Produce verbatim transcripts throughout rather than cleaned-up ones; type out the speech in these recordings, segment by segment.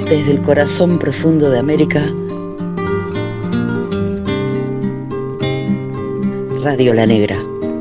Desde el corazón profundo de América, Radio La Negra.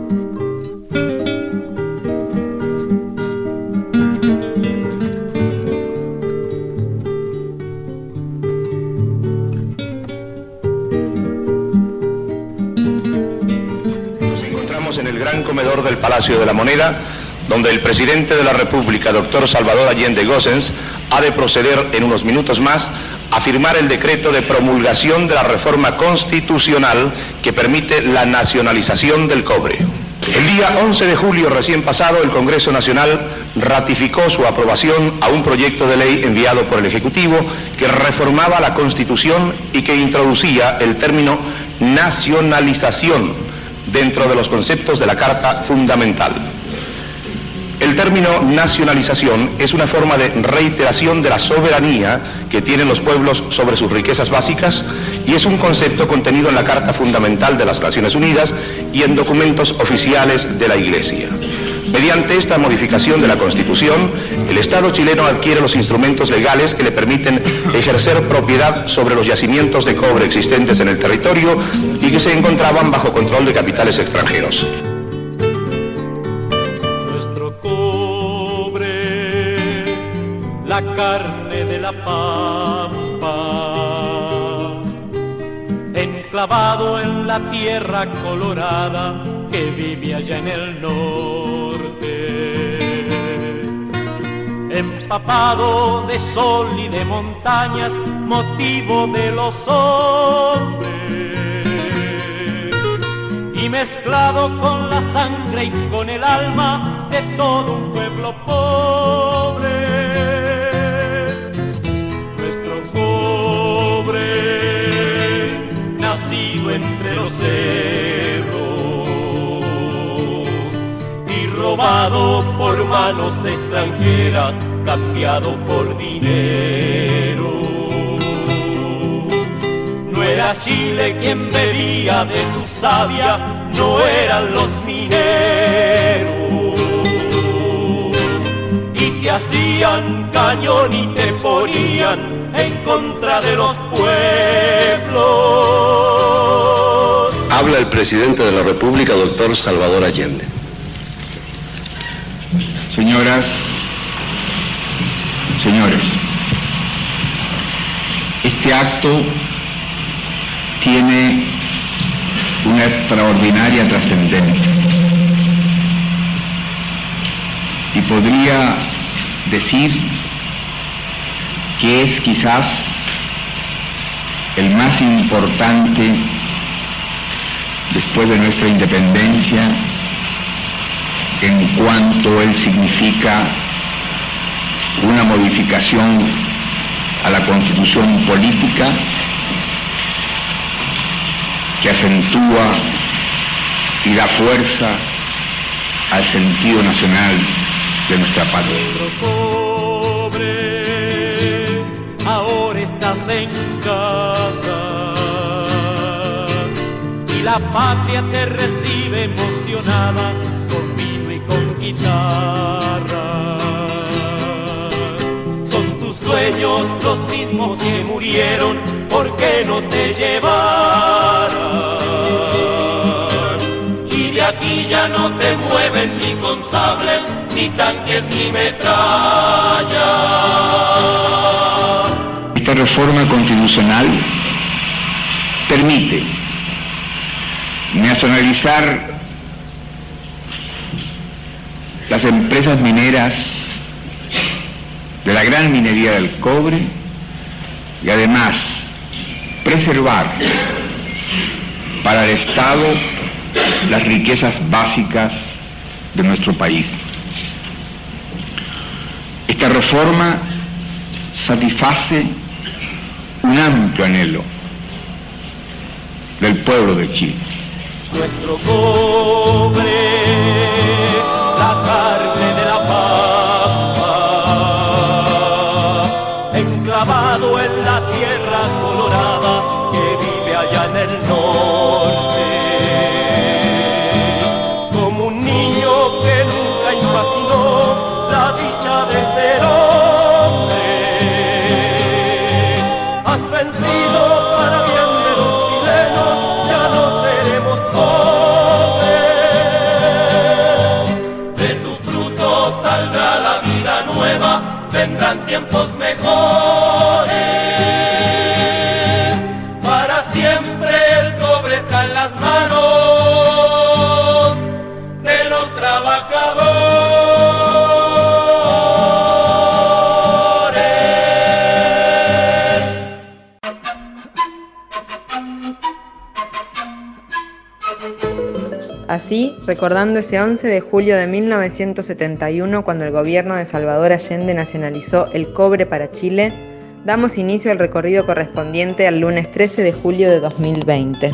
Nos encontramos en el gran comedor del Palacio de la Moneda, donde el presidente de la República, doctor Salvador Allende Gossens, ha de proceder en unos minutos más a firmar el decreto de promulgación de la reforma constitucional que permite la nacionalización del cobre. El día once de julio recién pasado, el Congreso Nacional ratificó su aprobación a un proyecto de ley enviado por el Ejecutivo que reformaba la Constitución y que introducía el término nacionalización dentro de los conceptos de la Carta Fundamental. El término nacionalización es una forma de reiteración de la soberanía que tienen los pueblos sobre sus riquezas básicas y es un concepto contenido en la Carta Fundamental de las Naciones Unidas y en documentos oficiales de la Iglesia. Mediante esta modificación de la Constitución, el Estado chileno adquiere los instrumentos legales que le permiten ejercer propiedad sobre los yacimientos de cobre existentes en el territorio y que se encontraban bajo control de capitales extranjeros. La carne de la pampa, enclavado en la tierra colorada que vive allá en el norte, empapado de sol y de montañas, motivo de los hombres, y mezclado con la sangre y con el alma de todo un pueblo pobre. Nacido entre los cerros y robado por manos extranjeras, cambiado por dinero. No era Chile quien bebía de tu savia, no eran los mineros, y te hacían cañón y te ponían en contra de los pueblos. Habla el presidente de la República, doctor Salvador Allende. Señoras, señores, este acto tiene una extraordinaria trascendencia y podría decir que es quizás el más importante después de nuestra independencia en cuanto él significa una modificación a la Constitución política que acentúa y da fuerza al sentido nacional de nuestra patria. Ahora estás en casa y la patria te recibe emocionada con vino y con guitarra. Son tus dueños los mismos que murieron, ¿por qué no te llevarán? Y de aquí ya no te mueven ni con sables, ni tanques, ni metrallas. Esta reforma constitucional permite nacionalizar las empresas mineras de la gran minería del cobre y además preservar para el Estado las riquezas básicas de nuestro país. Esta reforma satisface un amplio anhelo del pueblo de Chile. Nuestro cobre, la carne de la pampa, enclavado en la tierra colorada que vive allá en el norte, como un niño que nunca imaginó la dicha de ser hombre. nueva, vendrán tiempos mejores. Para siempre el cobre está en las manos de los trabajadores. Así, recordando ese once de julio de mil novecientos setenta y uno, cuando el gobierno de Salvador Allende nacionalizó el cobre para Chile, damos inicio al recorrido correspondiente al lunes trece de julio de dos mil veinte.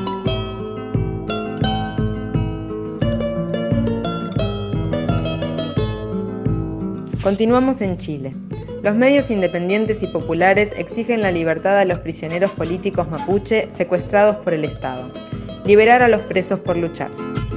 Continuamos en Chile. Los medios independientes y populares exigen la libertad a los prisioneros políticos mapuche secuestrados por el Estado. Liberar a los presos por luchar.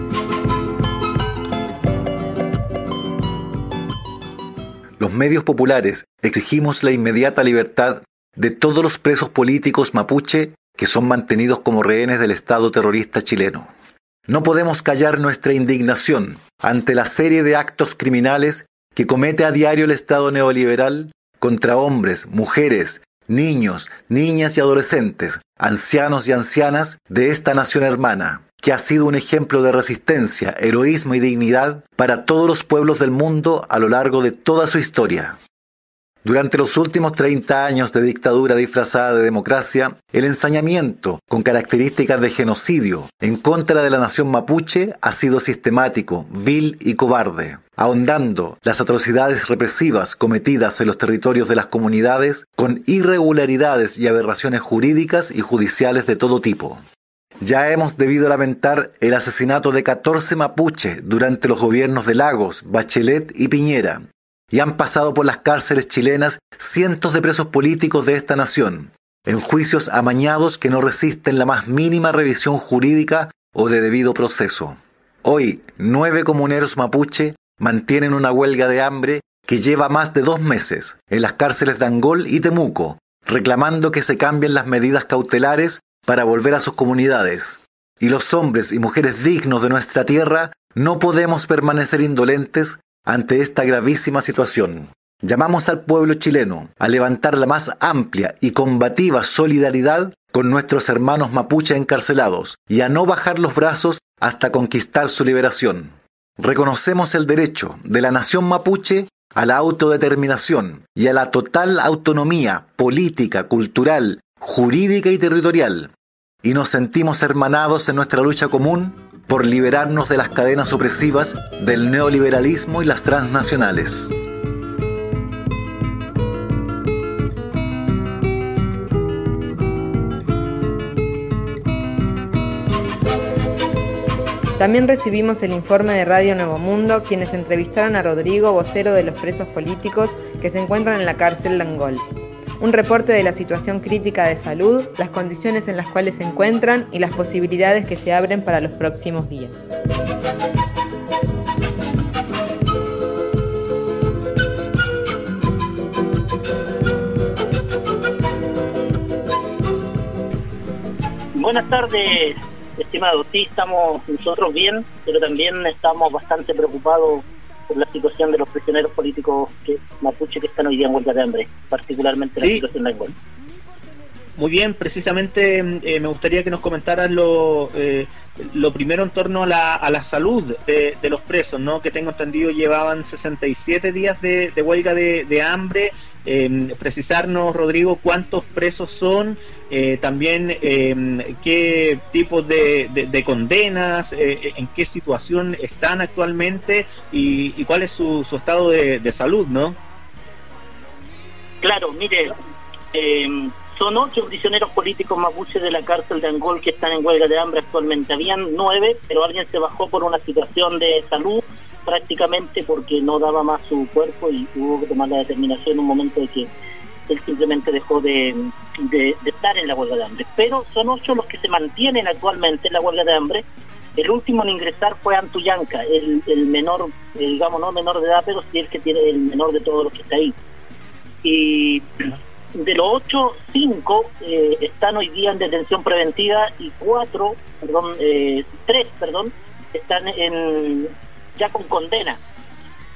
Los medios populares exigimos la inmediata libertad de todos los presos políticos mapuche que son mantenidos como rehenes del Estado terrorista chileno. No podemos callar nuestra indignación ante la serie de actos criminales que comete a diario el Estado neoliberal contra hombres, mujeres, niños, niñas y adolescentes, ancianos y ancianas de esta nación hermana, que ha sido un ejemplo de resistencia, heroísmo y dignidad para todos los pueblos del mundo a lo largo de toda su historia. Durante los últimos treinta años de dictadura disfrazada de democracia, el ensañamiento con características de genocidio en contra de la nación mapuche ha sido sistemático, vil y cobarde, ahondando las atrocidades represivas cometidas en los territorios de las comunidades con irregularidades y aberraciones jurídicas y judiciales de todo tipo. Ya hemos debido lamentar el asesinato de catorce mapuches durante los gobiernos de Lagos, Bachelet y Piñera, y han pasado por las cárceles chilenas cientos de presos políticos de esta nación, en juicios amañados que no resisten la más mínima revisión jurídica o de debido proceso. Hoy, nueve comuneros mapuche mantienen una huelga de hambre que lleva más de dos meses en las cárceles de Angol y Temuco, reclamando que se cambien las medidas cautelares para volver a sus comunidades. Y los hombres y mujeres dignos de nuestra tierra no podemos permanecer indolentes ante esta gravísima situación. Llamamos al pueblo chileno a levantar la más amplia y combativa solidaridad con nuestros hermanos mapuche encarcelados y a no bajar los brazos hasta conquistar su liberación. Reconocemos el derecho de la nación mapuche a la autodeterminación y a la total autonomía política, cultural, jurídica y territorial, y nos sentimos hermanados en nuestra lucha común por liberarnos de las cadenas opresivas del neoliberalismo y las transnacionales. También recibimos el informe de Radio Nuevo Mundo, quienes entrevistaron a Rodrigo, vocero de los presos políticos que se encuentran en la cárcel de Angol. Un reporte de la situación crítica de salud, las condiciones en las cuales se encuentran y las posibilidades que se abren para los próximos días. Buenas tardes, estimado. Sí, estamos nosotros bien, pero también estamos bastante preocupados por la situación de los prisioneros políticos que, mapuche que están hoy día en huelga de hambre, particularmente sí. La situación de Angol. Muy bien, precisamente eh, me gustaría que nos comentaras lo, eh, lo primero en torno a la, a la salud de, de los presos, ¿no? Que tengo entendido llevaban sesenta y siete días de, de huelga de, de hambre. Eh, precisarnos, Rodrigo, cuántos presos son, eh, también eh, qué tipos de, de, de condenas, eh, en qué situación están actualmente y, y cuál es su, su estado de, de salud, ¿no? Claro, mire, eh, son ocho prisioneros políticos mapuches de la cárcel de Angol que están en huelga de hambre actualmente. Habían nueve, pero alguien se bajó por una situación de salud, prácticamente porque no daba más su cuerpo y hubo que tomar la determinación en un momento de que él simplemente dejó de, de, de estar en la huelga de hambre. Pero son ocho los que se mantienen actualmente en la huelga de hambre. El último en ingresar fue Antuyanca, el, el menor, eh, digamos, no menor de edad, pero sí el que tiene el menor de todos los que está ahí. Y de los ocho, cinco eh, están hoy día en detención preventiva y cuatro, perdón, eh, tres, perdón, están en ya con condena.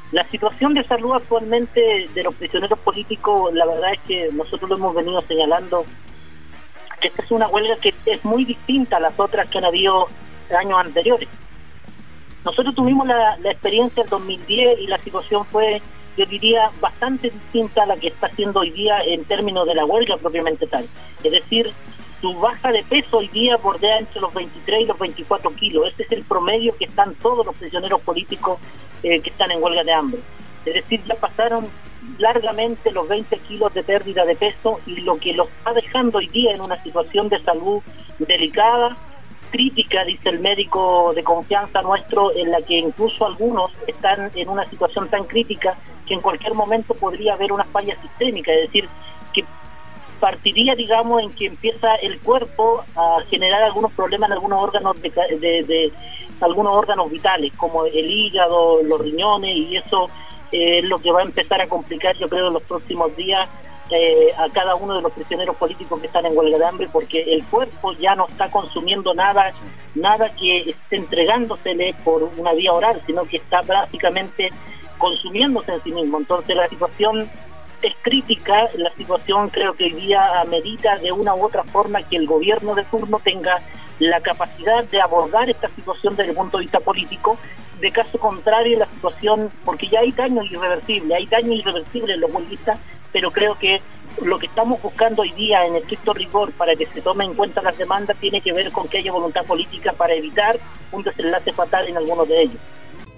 La situación de salud actualmente de los prisioneros políticos, la verdad es que nosotros lo hemos venido señalando, que esta es una huelga que es muy distinta a las otras que han habido años anteriores. Nosotros tuvimos la, la experiencia del dos mil diez y la situación fue, yo diría, bastante distinta a la que está haciendo hoy día en términos de la huelga propiamente tal. Es decir, su baja de peso hoy día bordea entre los veintitrés y los veinticuatro kilos. Este es el promedio que están todos los prisioneros políticos eh, que están en huelga de hambre. Es decir, ya pasaron largamente los veinte kilos de pérdida de peso, y lo que los está dejando hoy día en una situación de salud delicada, crítica, dice el médico de confianza nuestro, en la que incluso algunos están en una situación tan crítica que en cualquier momento podría haber una falla sistémica, es decir, que partiría, digamos, en que empieza el cuerpo a generar algunos problemas en algunos órganos de, de, de algunos órganos vitales, como el hígado, los riñones, y eso eh, es lo que va a empezar a complicar, yo creo, en los próximos días eh, a cada uno de los prisioneros políticos que están en huelga de hambre, porque el cuerpo ya no está consumiendo nada, nada que esté entregándosele por una vía oral, sino que está prácticamente consumiéndose en sí mismo. Entonces la situación es crítica, la situación creo que hoy día amerita de una u otra forma que el gobierno de turno tenga la capacidad de abordar esta situación desde el punto de vista político. De caso contrario, la situación, porque ya hay daño irreversible, hay daño irreversible en los huelguistas, pero creo que lo que estamos buscando hoy día en estricto rigor para que se tome en cuenta las demandas tiene que ver con que haya voluntad política para evitar un desenlace fatal en algunos de ellos.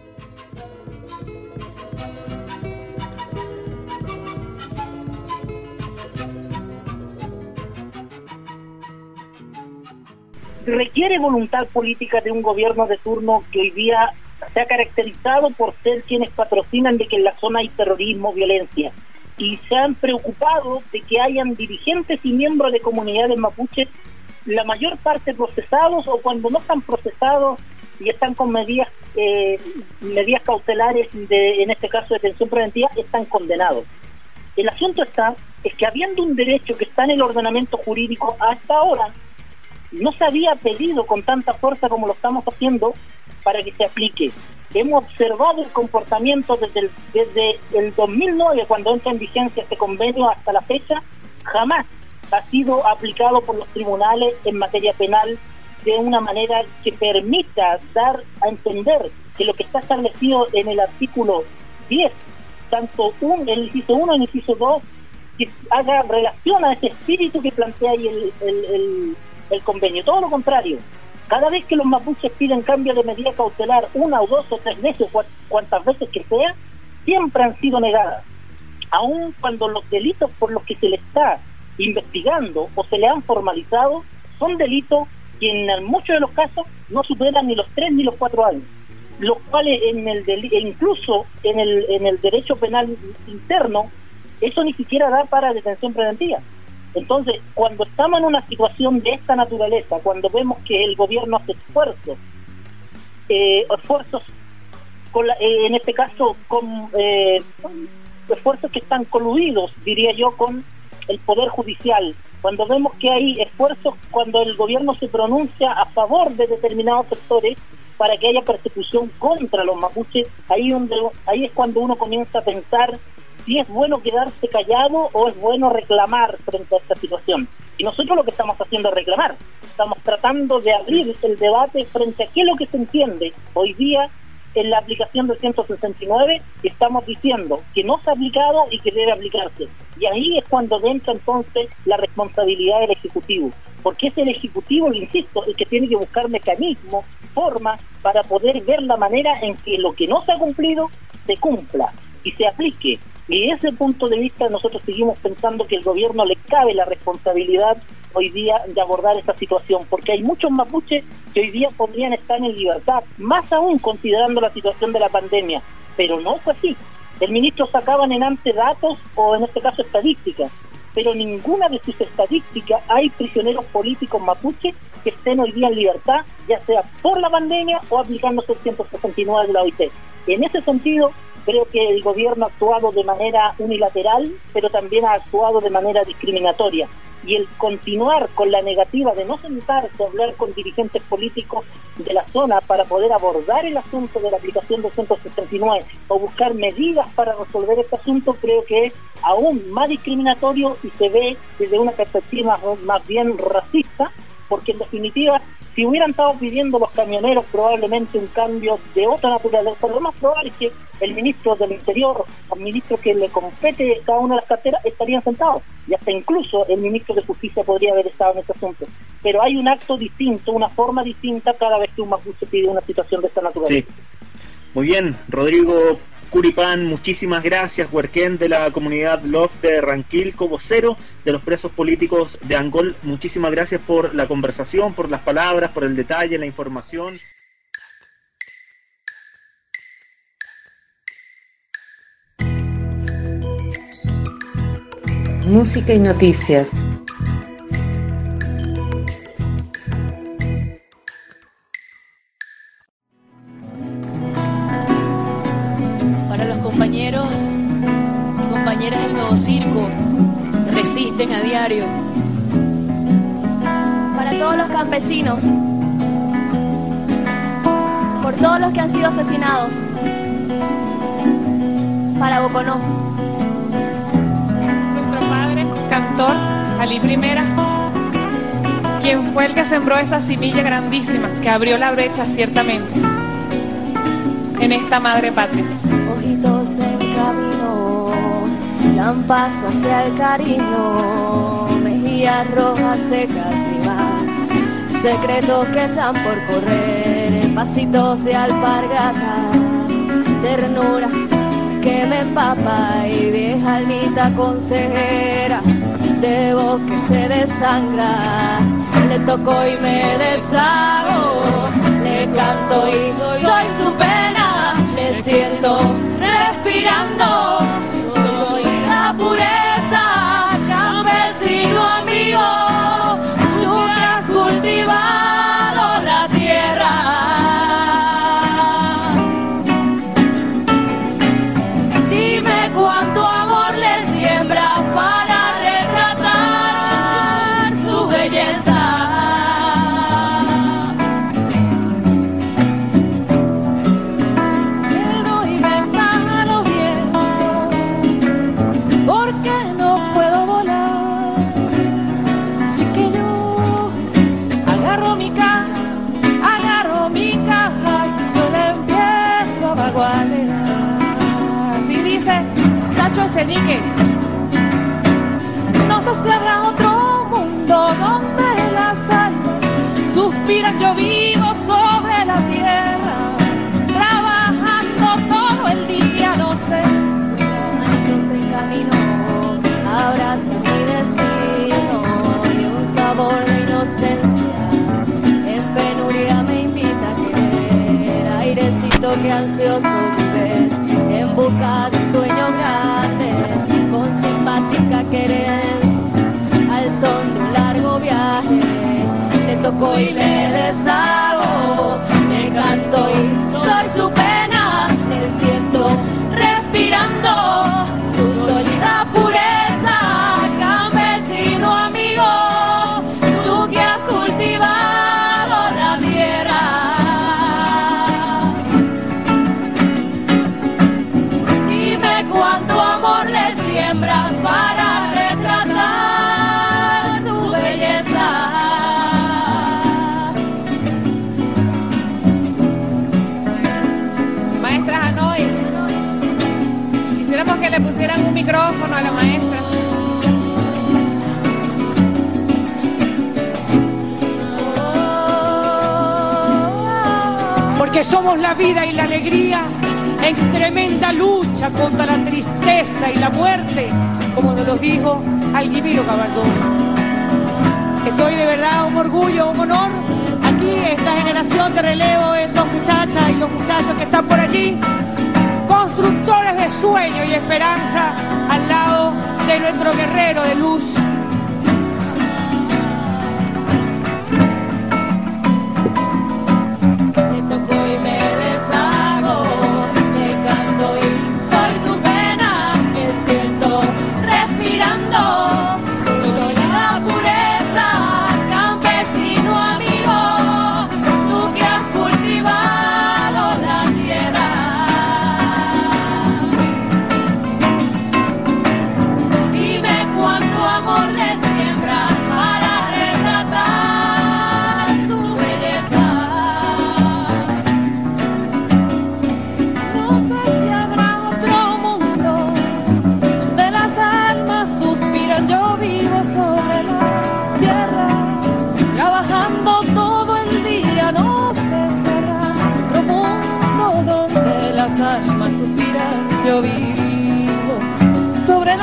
Requiere voluntad política de un gobierno de turno que hoy día se ha caracterizado por ser quienes patrocinan de que en la zona hay terrorismo, violencia, y se han preocupado de que hayan dirigentes y miembros de comunidades mapuches, la mayor parte procesados, o cuando no están procesados y están con medidas eh, medidas cautelares, de, en este caso detención preventiva, están condenados. El asunto está, es que habiendo un derecho que está en el ordenamiento jurídico, hasta ahora no se había pedido con tanta fuerza como lo estamos haciendo para que se aplique. Hemos observado el comportamiento desde el, desde el dos mil nueve, cuando entra en vigencia este convenio, hasta la fecha, jamás ha sido aplicado por los tribunales en materia penal de una manera que permita dar a entender que lo que está establecido en el artículo diez, tanto un, el inciso uno y el inciso dos, que haga relación a ese espíritu que plantea ahí el, el, el el convenio. Todo lo contrario, cada vez que los mapuches piden cambio de medida cautelar, una o dos o tres veces, cu cuantas veces que sea, siempre han sido negadas, aun cuando los delitos por los que se le está investigando o se le han formalizado son delitos que en muchos de los casos no superan ni los tres ni los cuatro años, los cuales en el incluso en el, en el derecho penal interno eso ni siquiera da para detención preventiva. Entonces, cuando estamos en una situación de esta naturaleza, cuando vemos que el gobierno hace esfuerzos, eh, esfuerzos, con la, eh, en este caso, con eh, esfuerzos que están coludidos, diría yo, con el Poder Judicial, cuando vemos que hay esfuerzos, cuando el gobierno se pronuncia a favor de determinados sectores para que haya persecución contra los mapuches, ahí, donde, ahí es cuando uno comienza a pensar si es bueno quedarse callado o es bueno reclamar frente a esta situación. Y nosotros lo que estamos haciendo es reclamar. Estamos tratando de abrir el debate frente a qué es lo que se entiende hoy día en la aplicación del ciento sesenta y nueve, y estamos diciendo que no se ha aplicado y que debe aplicarse. Y ahí es cuando entra entonces la responsabilidad del Ejecutivo, porque es el Ejecutivo, le insisto, el que tiene que buscar mecanismos, formas, para poder ver la manera en que lo que no se ha cumplido se cumpla y se aplique. Y desde ese punto de vista nosotros seguimos pensando que el gobierno le cabe la responsabilidad hoy día de abordar esta situación, porque hay muchos mapuches que hoy día podrían estar en libertad, más aún considerando la situación de la pandemia, pero no fue así. El ministro sacaba en ante datos, o en este caso estadísticas, pero ninguna de sus estadísticas hay prisioneros políticos mapuches que estén hoy día en libertad, ya sea por la pandemia o aplicándose el ciento sesenta y nueve de la O I T. En ese sentido, Creo que el gobierno ha actuado de manera unilateral, pero también ha actuado de manera discriminatoria. Y el continuar con la negativa de no sentarse a hablar con dirigentes políticos de la zona para poder abordar el asunto de la aplicación del ciento sesenta y nueve o buscar medidas para resolver este asunto, creo que es aún más discriminatorio y se ve desde una perspectiva más bien racista, porque en definitiva, si hubieran estado pidiendo los camioneros probablemente un cambio de otra naturaleza, lo más probable es que el ministro del Interior, el ministro que le compete cada una de las carteras, estarían sentados, y hasta incluso el ministro de Justicia podría haber estado en este asunto. Pero hay un acto distinto, una forma distinta cada vez que un mapuche pide una situación de esta naturaleza. Sí. Muy bien, Rodrigo Curipán, muchísimas gracias. Huerquén, de la comunidad Love de Ranquilco, vocero de los presos políticos de Angol, muchísimas gracias por la conversación, por las palabras, por el detalle, la información. Música y noticias. Para los compañeros y compañeras del Nuevo Circo que resisten a diario. Para todos los campesinos, por todos los que han sido asesinados. Para Boconó. Cantor Ali Primera, quien fue el que sembró esa semilla grandísima que abrió la brecha ciertamente en esta madre patria. Ojitos en camino, dan paso hacia el cariño, mejillas rojas secas y van, secretos que están por correr, pasitos de alpargata, ternura que me empapa y vieja almita consejera de voz que se desangra. Le toco y me deshago, le canto y soy su pena, le siento respirando, soy la pureza, campesino amigo, tú que has cultivado la tierra. Cuánto amor le siembras para retratar su belleza. Te doy ventaja a los vientos, porque no puedo volar. Así que yo agarro mi caja, agarro mi caja y yo le empiezo a vagualear. Así dice Chacho Esenique. No sé si habrá otro mundo donde las almas suspiran. Yo vivo sobre la tierra, trabajando todo el día, no sé. Años en camino, abraza mi destino y un sabor de inocencia en penuria me invita a querer. Airecito que ansioso vives en busca de sueños grandes, con simpática querencia, al son de un largo viaje. Le toco y me deshago, le canto y soy su pena, le siento respirando su sólida pureza, campesino amigo, tú que has cultivado la tierra. Cuánto amor le siembras para retratar su belleza. Maestra Hanoi, quisiéramos que le pusieran un micrófono a la maestra. Porque somos la vida y la alegría en tremenda lucha contra la tristeza y la muerte, como nos lo dijo Alguimiro Gabaldón. Estoy de verdad un orgullo, un honor, aquí esta generación de relevo, estas muchachas y los muchachos que están por allí, constructores de sueño y esperanza al lado de nuestro guerrero de luz. Le toco y me deshago, le canto y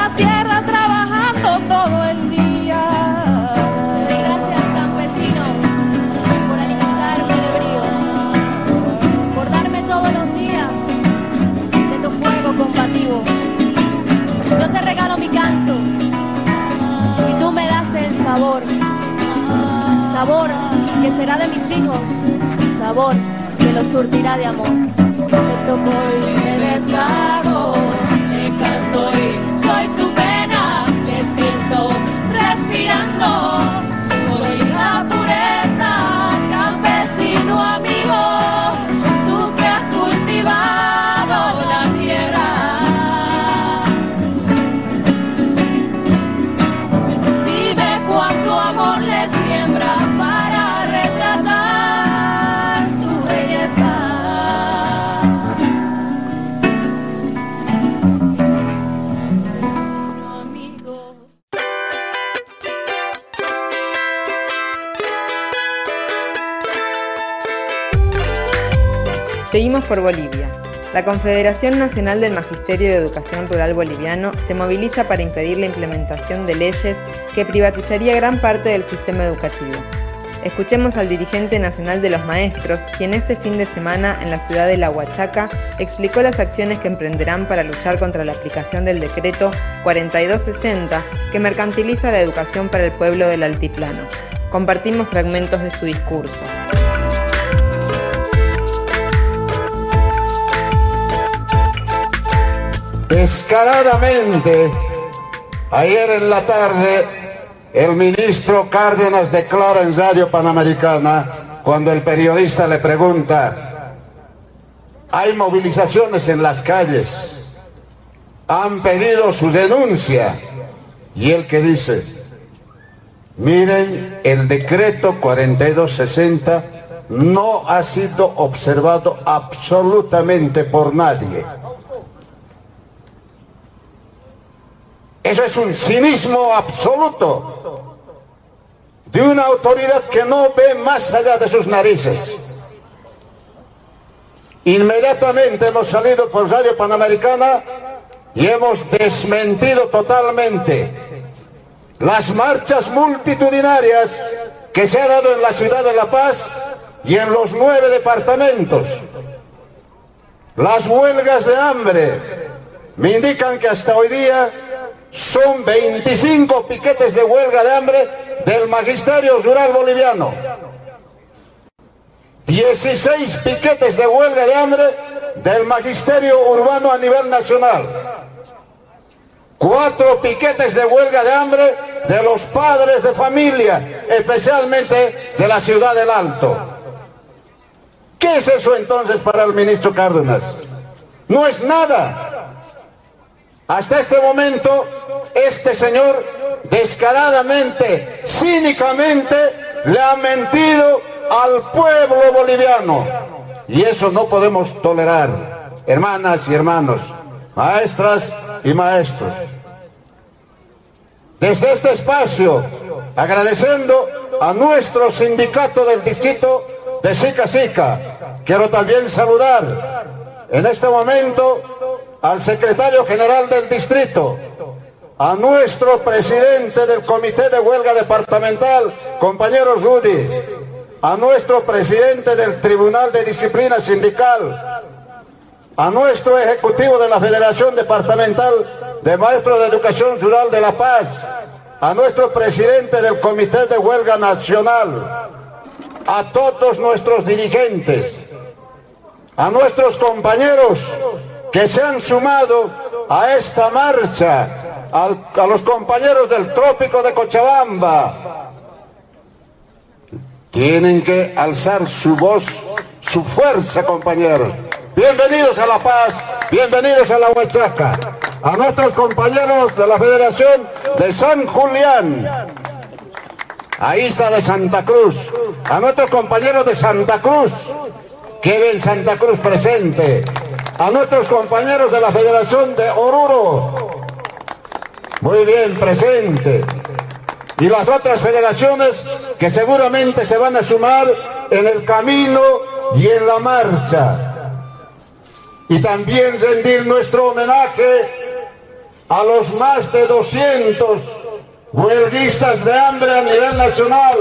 la tierra trabajando todo el día. Te doy gracias, campesino, por alimentarme de brío, por darme todos los días de tu fuego combativo. Yo te regalo mi canto y tú me das el sabor, sabor que será de mis hijos, sabor que los surtirá de amor. Te toco y me deshago, le canto y soy su pena, le siento respirando, soy la pureza, campesino amigo, tú que has cultivado la tierra. Dime cuánto amor le siembras para retratar su belleza. Seguimos por Bolivia. La Confederación Nacional del Magisterio de Educación Rural Boliviano se moviliza para impedir la implementación de leyes que privatizaría gran parte del sistema educativo. Escuchemos al dirigente nacional de los maestros, quien este fin de semana en la ciudad de La Huachaca explicó las acciones que emprenderán para luchar contra la aplicación del decreto cuarenta y dos sesenta que mercantiliza la educación para el pueblo del altiplano. Compartimos fragmentos de su discurso. Descaradamente, ayer en la tarde, el ministro Cárdenas declara en Radio Panamericana, cuando el periodista le pregunta, hay movilizaciones en las calles, han pedido su denuncia, y él que dice, miren, el decreto cuarenta y dos sesenta no ha sido observado absolutamente por nadie. Eso es un cinismo absoluto de una autoridad que no ve más allá de sus narices. Inmediatamente hemos salido por Radio Panamericana y hemos desmentido totalmente las marchas multitudinarias que se han dado en la ciudad de La Paz y en los nueve departamentos. Las huelgas de hambre me indican que hasta hoy día son veinticinco piquetes de huelga de hambre del Magisterio Rural Boliviano, dieciséis piquetes de huelga de hambre del Magisterio Urbano a nivel nacional, cuatro piquetes de huelga de hambre de los padres de familia, especialmente de la ciudad del Alto. ¿Qué es eso entonces para el ministro Cárdenas? No es nada. Hasta este momento, este señor descaradamente, cínicamente, le ha mentido al pueblo boliviano. Y eso no podemos tolerar, hermanas y hermanos, maestras y maestros. Desde este espacio, agradeciendo a nuestro sindicato del distrito de Sica Sica, quiero también saludar en este momento al secretario general del distrito, a nuestro presidente del comité de huelga departamental, compañero Rudy, a nuestro presidente del Tribunal de Disciplina Sindical, a nuestro ejecutivo de la Federación Departamental de Maestros de Educación Rural de La Paz, a nuestro presidente del Comité de Huelga Nacional, a todos nuestros dirigentes, a nuestros compañeros que se han sumado a esta marcha, al, a los compañeros del Trópico de Cochabamba. Tienen que alzar su voz, su fuerza, compañeros. Bienvenidos a La Paz, bienvenidos a La Huachaca. A nuestros compañeros de la Federación de San Julián, ahí está de Santa Cruz. A nuestros compañeros de Santa Cruz, que ven Santa Cruz presente. A nuestros compañeros de la Federación de Oruro, muy bien, presente. Y las otras federaciones que seguramente se van a sumar en el camino y en la marcha. Y también rendir nuestro homenaje a los más de doscientos huelguistas de hambre a nivel nacional.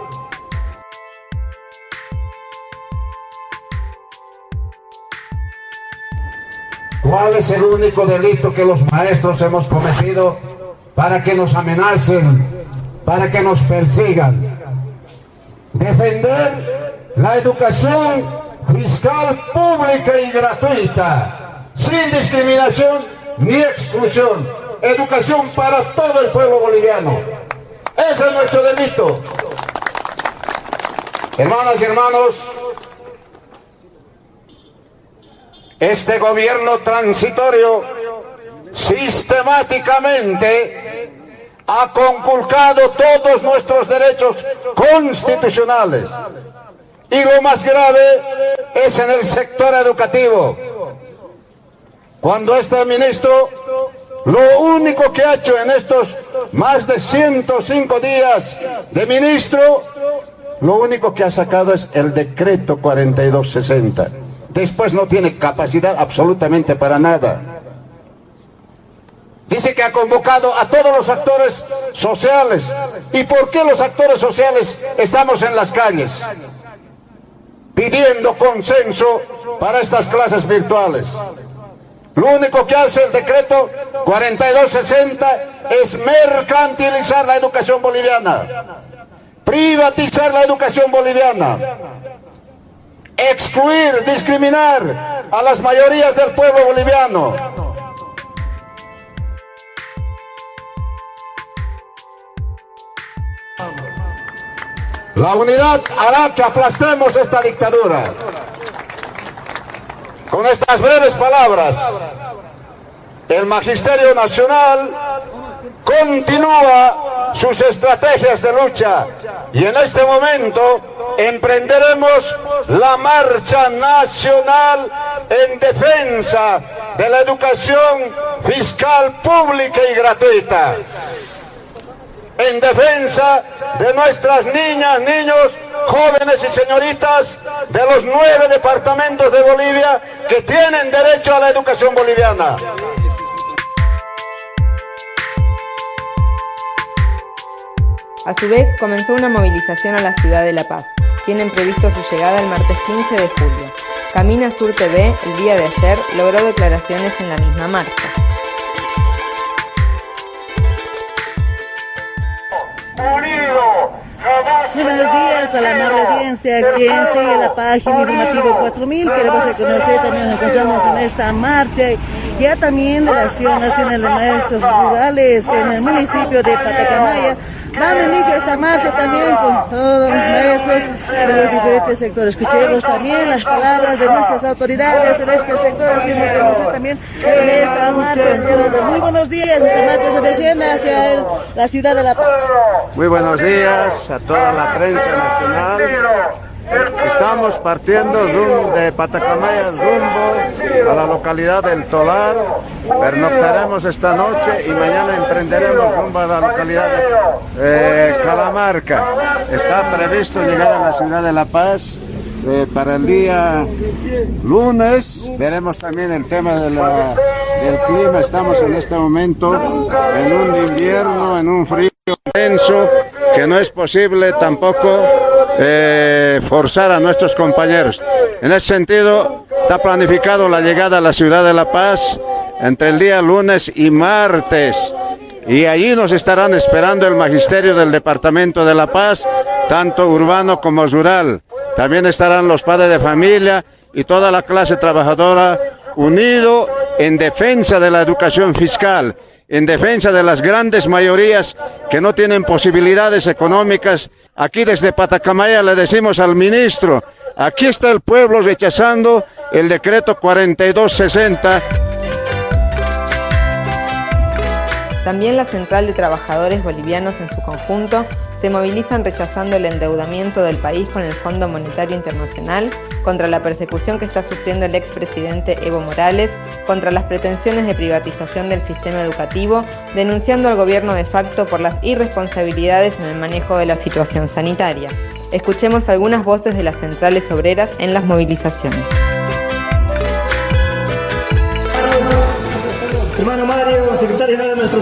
¿Cuál es el único delito que los maestros hemos cometido para que nos amenacen, para que nos persigan? Defender la educación fiscal pública y gratuita, sin discriminación ni exclusión. Educación para todo el pueblo boliviano. Ese es nuestro delito. Hermanas y hermanos, este gobierno transitorio sistemáticamente ha conculcado todos nuestros derechos constitucionales. Y lo más grave es en el sector educativo. Cuando este ministro, lo único que ha hecho en estos más de ciento cinco días de ministro, lo único que ha sacado es el decreto cuarenta y dos sesenta. Después no tiene capacidad absolutamente para nada. Dice que ha convocado a todos los actores sociales. ¿Y por qué los actores sociales estamos en las calles pidiendo consenso para estas clases virtuales? Lo único que hace el decreto cuarenta y dos sesenta es mercantilizar la educación boliviana, privatizar la educación boliviana, excluir, discriminar a las mayorías del pueblo boliviano. La unidad hará que aplastemos esta dictadura. Con estas breves palabras, el Magisterio Nacional continúa sus estrategias de lucha y en este momento emprenderemos la marcha nacional en defensa de la educación fiscal pública y gratuita, en defensa de nuestras niñas, niños, jóvenes y señoritas de los nueve departamentos de Bolivia que tienen derecho a la educación boliviana. A su vez, comenzó una movilización a la ciudad de La Paz. Tienen previsto su llegada el martes quince de julio. Camina Sur T V, el día de ayer, logró declaraciones en la misma marcha. Muy buenos días a la amable audiencia, quien sigue la página informativa cuatro mil. Queremos reconocer también nos encontramos en esta marcha, ya también de la Acción Nacional de Maestros Rurales en el municipio de Patacamaya, dando inicio a esta marcha también con todos los maestros de los diferentes sectores. Escuchemos también las palabras de nuestras autoridades en este sector, haciendo conocer también en esta marcha. Muy buenos días, esta marcha se desciende hacia el, la ciudad de La Paz. Muy buenos días a toda la prensa nacional. Estamos partiendo de Patacamaya rumbo a la localidad del Tolar. Pernoctaremos esta noche y mañana emprenderemos rumbo a la localidad de eh, Calamarca. Está previsto llegar a la ciudad de La Paz eh, para el día lunes. Veremos también el tema de la, del clima. Estamos en este momento en un invierno, en un frío intenso, que no es posible tampoco eh, forzar a nuestros compañeros. En ese sentido, está planificado la llegada a la ciudad de La Paz entre el día lunes y martes, y allí nos estarán esperando el magisterio del departamento de La Paz, tanto urbano como rural. También estarán los padres de familia y toda la clase trabajadora unido en defensa de la educación fiscal, en defensa de las grandes mayorías que no tienen posibilidades económicas. Aquí desde Patacamaya le decimos al ministro, aquí está el pueblo rechazando el decreto cuarenta y dos sesenta. También la Central de Trabajadores Bolivianos en su conjunto se movilizan rechazando el endeudamiento del país con el Fondo Monetario Internacional, contra la persecución que está sufriendo el expresidente Evo Morales, contra las pretensiones de privatización del sistema educativo, denunciando al gobierno de facto por las irresponsabilidades en el manejo de la situación sanitaria. Escuchemos algunas voces de las centrales obreras en las movilizaciones. Hermano Mario, secretario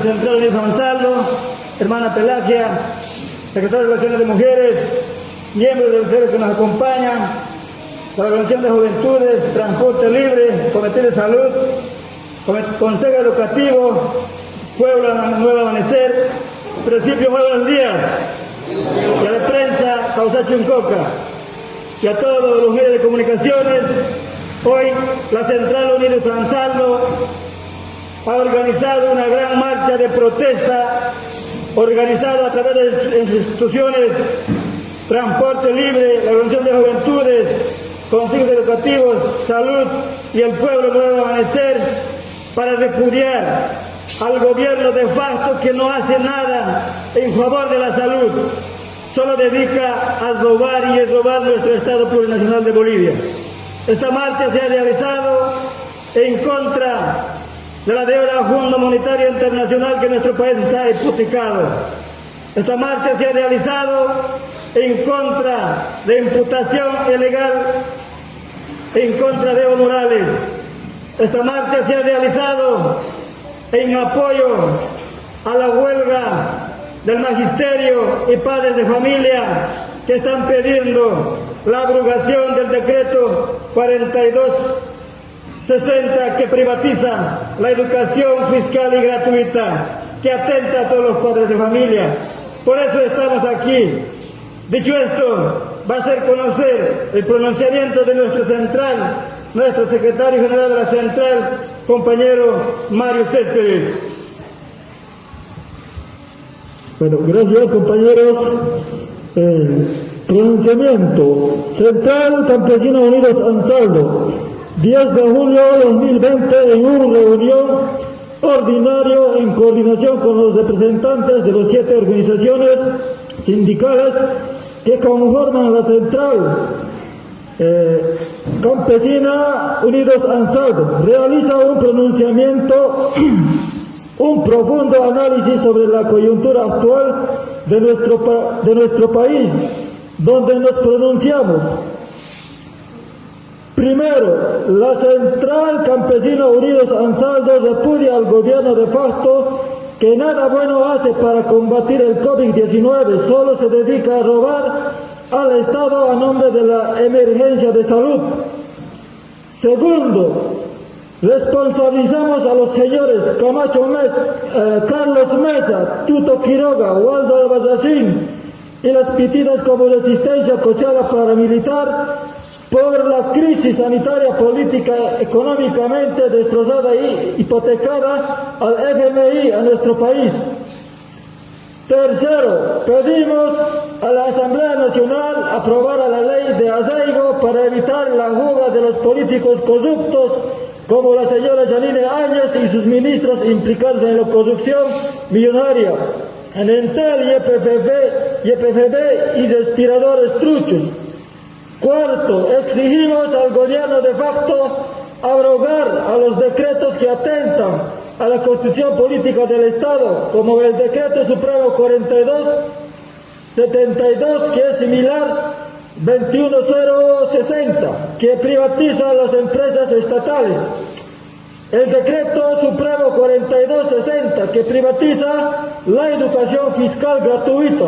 Central Unidos Gonzalo, hermana Pelagia, secretario de Relaciones de Mujeres, miembros de ustedes que nos acompañan, la Organización de Juventudes, Transporte Libre, Comité de Salud, Consejo Educativo, Puebla Nuevo Amanecer, Principio Muy Buenos Días, y a la prensa, Pausa Chuncoca, y a todos los medios de comunicaciones. Hoy la Central Unidos San Salvo ha organizado una gran marcha de protesta, organizada a través de instituciones, Transporte Libre, la Organización de Juventudes, Consejos Educativos, Salud y el Pueblo Nuevo Amanecer, para repudiar al gobierno de facto que no hace nada en favor de la salud, solo dedica a robar y a robar nuestro Estado Plurinacional de Bolivia. Esta marcha se ha realizado en contra de la deuda al Fondo Monetario Internacional que nuestro país está hipotecado. Esta marcha se ha realizado en contra de imputación ilegal en contra de Evo Morales. Esta marcha se ha realizado en apoyo a la huelga del magisterio y padres de familia que están pidiendo la abrogación del decreto cuarenta y dos sesenta que privatiza la educación fiscal y gratuita, que atenta a todos los padres de familia. Por eso estamos aquí. Dicho esto, va a ser conocer el pronunciamiento de nuestro central, nuestro secretario general de la central, compañero Mario Céspedes. Bueno, gracias compañeros. El pronunciamiento. Central Campesina Unidos Ansaldo, diez de julio de dos mil veinte, en una reunión ordinaria en coordinación con los representantes de las siete organizaciones sindicales que conforman la Central eh, Campesina Unidos Ansaldo, realiza un pronunciamiento, un profundo análisis sobre la coyuntura actual de nuestro, de nuestro país, donde nos pronunciamos. Primero, la Central Campesina Unidos Ansaldo repudia al gobierno de facto que nada bueno hace para combatir el COVID diecinueve, solo se dedica a robar al Estado a nombre de la emergencia de salud. Segundo, responsabilizamos a los señores Camacho Mesa, eh, Carlos Mesa, Tuto Quiroga, Waldo Albarracín y las pitidas como Resistencia Cochala paramilitar por la crisis sanitaria, política, económicamente destrozada y hipotecada al F M I, a nuestro país. Tercero, pedimos a la Asamblea Nacional aprobar la ley de arraigo para evitar la fuga de los políticos corruptos como la señora Yanine Áñez y sus ministros implicados en la corrupción millonaria, en Entel y E P F B y, E P F B y respiradores truchos. Cuarto, exigimos al gobierno de facto abrogar a los decretos que atentan a la constitución política del Estado, como el decreto supremo cuarenta y dos setenta y dos, que es similar, veintiuno cero sesenta, que privatiza las empresas estatales. El decreto supremo cuarenta y dos sesenta, que privatiza la educación fiscal gratuita.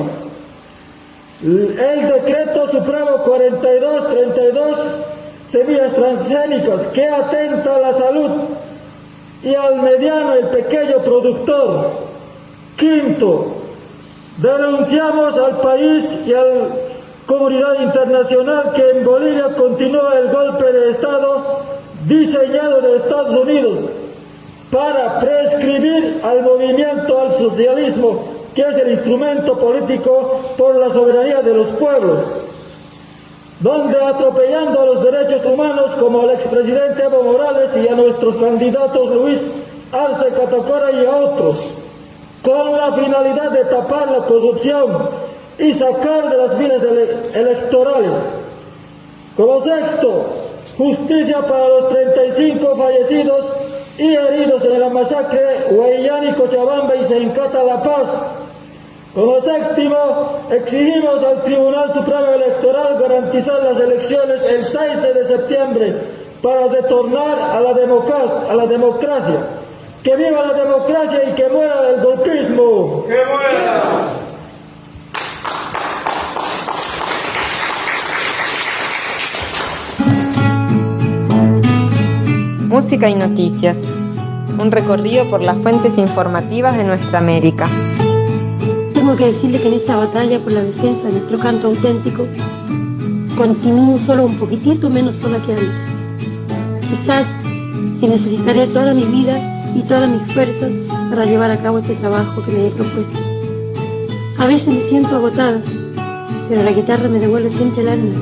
El decreto supremo cuarenta y dos treinta y dos, semillas transgénicas, que atenta a la salud y al mediano y pequeño productor. Quinto, denunciamos al país y a la comunidad internacional que en Bolivia continúa el golpe de Estado diseñado de Estados Unidos para prescribir al movimiento al socialismo, que es el instrumento político por la soberanía de los pueblos, donde atropellando a los derechos humanos como al expresidente Evo Morales y a nuestros candidatos Luis Arce Catacora y a otros, con la finalidad de tapar la corrupción y sacar de las filas ele electorales. Como sexto, justicia para los treinta y cinco fallecidos y heridos en la masacre Huayllani, Cochabamba y Sencata La Paz. Como séptimo, exigimos al Tribunal Supremo Electoral garantizar las elecciones el seis de septiembre para retornar a la democracia, a la democracia ¡Que viva la democracia y que muera el golpismo! ¡Que muera! Música y noticias. Un recorrido por las fuentes informativas de nuestra América. Tengo que decirle que en esta batalla por la defensa de nuestro canto auténtico continúo solo un poquitito menos sola que antes. Quizás si necesitaré toda mi vida y todas mis fuerzas para llevar a cabo este trabajo que me he propuesto. A veces me siento agotada, pero la guitarra me devuelve siempre el alma.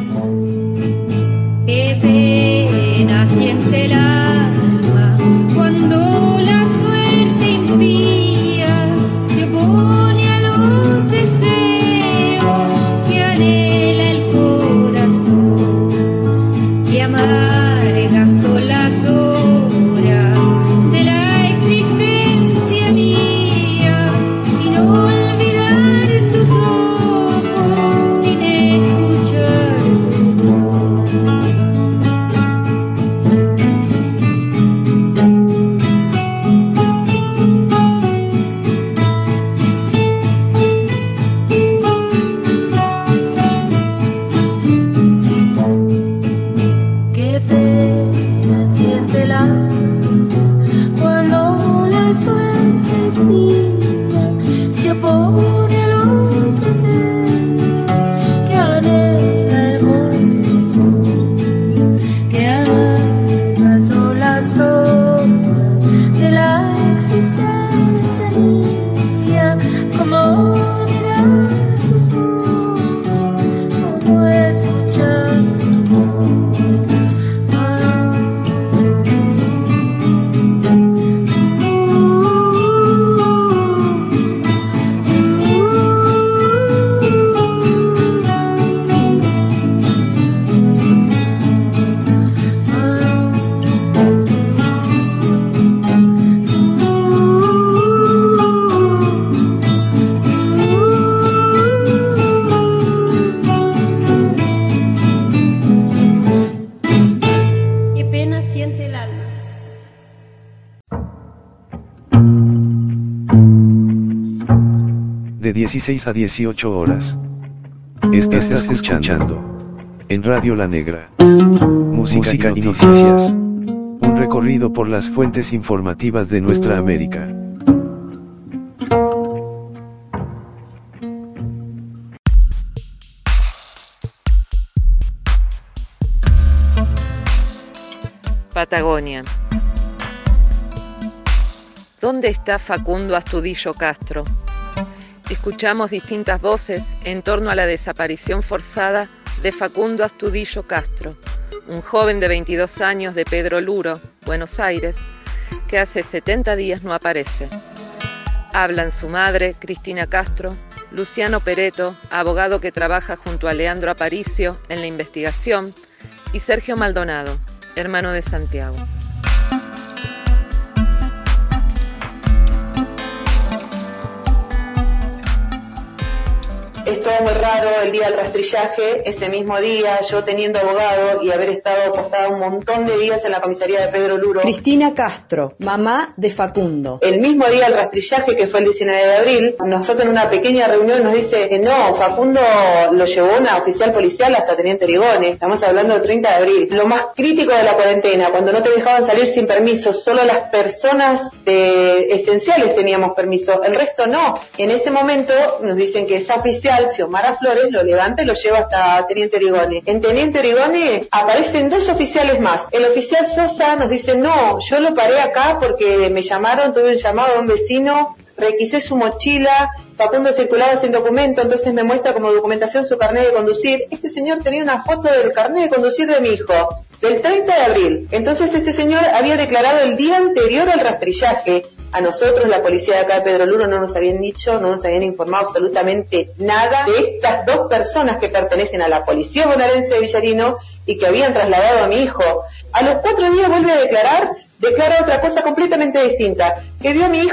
Qué pena siente el alma cuando la suerte impía se opone a los deseos que anhela el corazón, que amargas son las horas de la existencia mía, sin olvidar tus ojos, sin escuchar tu voz. Qué pena siente el alma cuando la suerte mía se opone a los deseos que anhela el corazón, que amargas son las horas de la existencia mía, como olvidar tus ojos, como escuchar tu voz. Qué pena siente el alma. De dieciséis a dieciocho horas. Estás, Estás escuchando en Radio La Negra música, música y noticias. Un recorrido por las fuentes informativas de nuestra América. Patagonia. ¿Dónde está Facundo Astudillo Castro? Escuchamos distintas voces en torno a la desaparición forzada de Facundo Astudillo Castro, un joven de veintidós años de Pedro Luro, Buenos Aires, que hace setenta días no aparece. Hablan su madre, Cristina Castro, Luciano Pereto, abogado que trabaja junto a Leandro Aparicio en la investigación, y Sergio Maldonado, hermano de Santiago. Es todo muy raro el día del rastrillaje, ese mismo día, yo teniendo abogado y haber estado postada un montón de días en la comisaría de Pedro Luro. Cristina Castro, mamá de Facundo. El mismo día del rastrillaje, que fue el diecinueve de abril, nos hacen una pequeña reunión y nos dice que no, Facundo lo llevó una oficial policial hasta Teniente Origone. Estamos hablando del treinta de abril. Lo más crítico de la cuarentena, cuando no te dejaban salir sin permiso, solo las personas de esenciales teníamos permiso, el resto no. En ese momento nos dicen que esa oficial, Xiomara Flores, lo levanta y lo lleva hasta Teniente Origone. En Teniente Origone aparecen dos oficiales más. El oficial Sosa nos dice, no, yo lo paré acá porque me llamaron, tuve un llamado de un vecino, requisé su mochila, Facundo circulaba sin documento, entonces me muestra como documentación su carnet de conducir. Este señor tenía una foto del carnet de conducir de mi hijo, del treinta de abril. Entonces este señor había declarado el día anterior al rastrillaje. A nosotros, la policía de acá de Pedro Luro, no nos habían dicho, no nos habían informado absolutamente nada de estas dos personas que pertenecen a la policía bonaerense de Villarino y que habían trasladado a mi hijo. A los cuatro días vuelve a declarar, declara otra cosa completamente distinta, que vio a mi hijo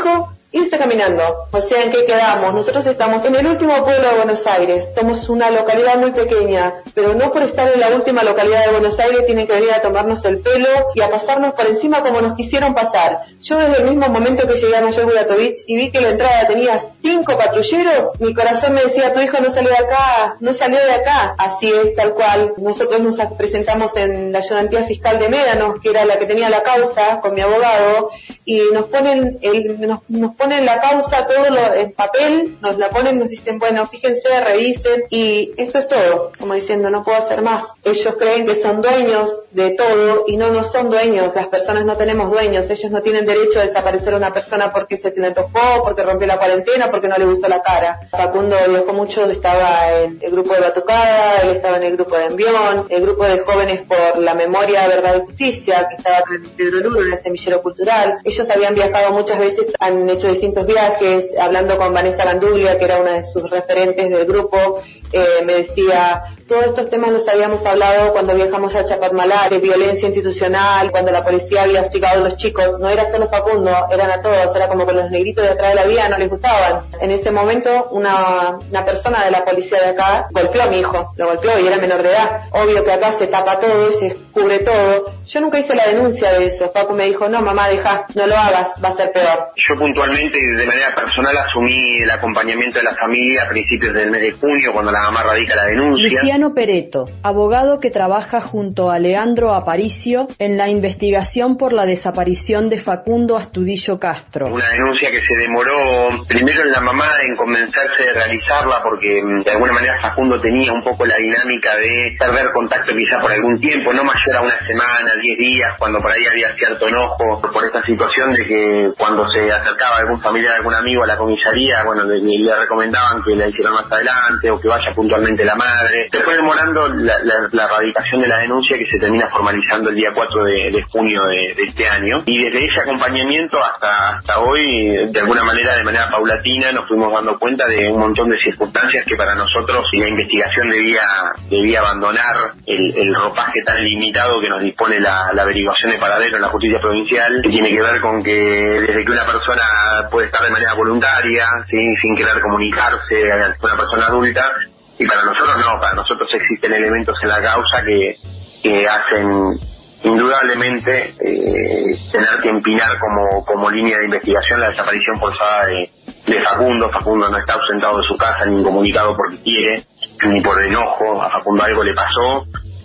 irse caminando. O sea, ¿en qué quedamos? Nosotros estamos en el último pueblo de Buenos Aires, somos una localidad muy pequeña, pero no por estar en la última localidad de Buenos Aires tienen que venir a tomarnos el pelo y a pasarnos por encima como nos quisieron pasar. Yo desde el mismo momento que llegué a Mayor Buratovich y vi que la entrada tenía cinco patrulleros, mi corazón me decía, tu hijo no salió de acá, no salió de acá. Así es, tal cual. Nosotros nos presentamos en la ayudantía fiscal de Médanos, que era la que tenía la causa, con mi abogado, y nos ponen el, nos, nos ponen la causa todo lo, en papel, nos la ponen, nos dicen, bueno, fíjense, revisen, y esto es todo, como diciendo, no puedo hacer más. Ellos creen que son dueños de todo, y no, no son dueños, las personas no tenemos dueños, ellos no tienen derecho a desaparecer a una persona porque se le antojó, porque rompió la cuarentena, porque no le gustó la cara. Facundo viajó mucho, estaba en el grupo de Batucada, él estaba en el grupo de Envión, el grupo de Jóvenes por la Memoria, Verdad y Justicia, que estaba con Pedro Luro en el Semillero Cultural. Ellos habían viajado muchas veces, han hecho distintos viajes, hablando con Vanessa Ganduglia, que era una de sus referentes del grupo, eh, me decía, todos estos temas los habíamos hablado cuando viajamos a Chapadmalal, de violencia institucional, cuando la policía había hostigado a los chicos, no era solo Facundo, eran a todos, era como que los negritos de atrás de la vía no les gustaban. En ese momento una, una persona de la policía de acá golpeó a mi hijo, lo golpeó y era menor de edad. Obvio que acá se tapa todo y se cubre todo. Yo nunca hice la denuncia de eso, Facu me dijo, no mamá, deja, no lo hagas, va a ser peor. Yo puntualmente, de manera personal, asumí el acompañamiento de la familia a principios del mes de junio, cuando la mamá radica la denuncia. Luciano Pereto, abogado que trabaja junto a Leandro Aparicio en la investigación por la desaparición de Facundo Astudillo Castro. Una denuncia que se demoró primero en la mamá en convencerse de realizarla, porque de alguna manera Facundo tenía un poco la dinámica de perder contacto quizá por algún tiempo, no mayor a una semana, diez días, cuando por ahí había cierto enojo por esta situación de que cuando se acercaba algún familiar, algún amigo a la comisaría, bueno, le, le recomendaban que la hicieran más adelante o que vaya puntualmente la madre. Se fue demorando la, la, la radicación de la denuncia, que se termina formalizando el día cuatro de, de junio de, de este año, y desde ese acompañamiento hasta, hasta hoy, de alguna manera, de manera paulatina, nos fuimos dando cuenta de un montón de circunstancias que para nosotros la investigación debía, debía abandonar el, el ropaje tan limitado que nos dispone la, la averiguación de paradero en la justicia provincial, que tiene que ver con que desde que una persona puede estar de manera voluntaria, ¿sí?, sin querer comunicarse a una persona adulta, y para nosotros no, para nosotros existen elementos en la causa que, que hacen indudablemente eh, tener que empinar como, como línea de investigación la desaparición forzada de, de Facundo. Facundo no está ausentado de su casa ni incomunicado porque quiere, ni por enojo. A Facundo algo le pasó,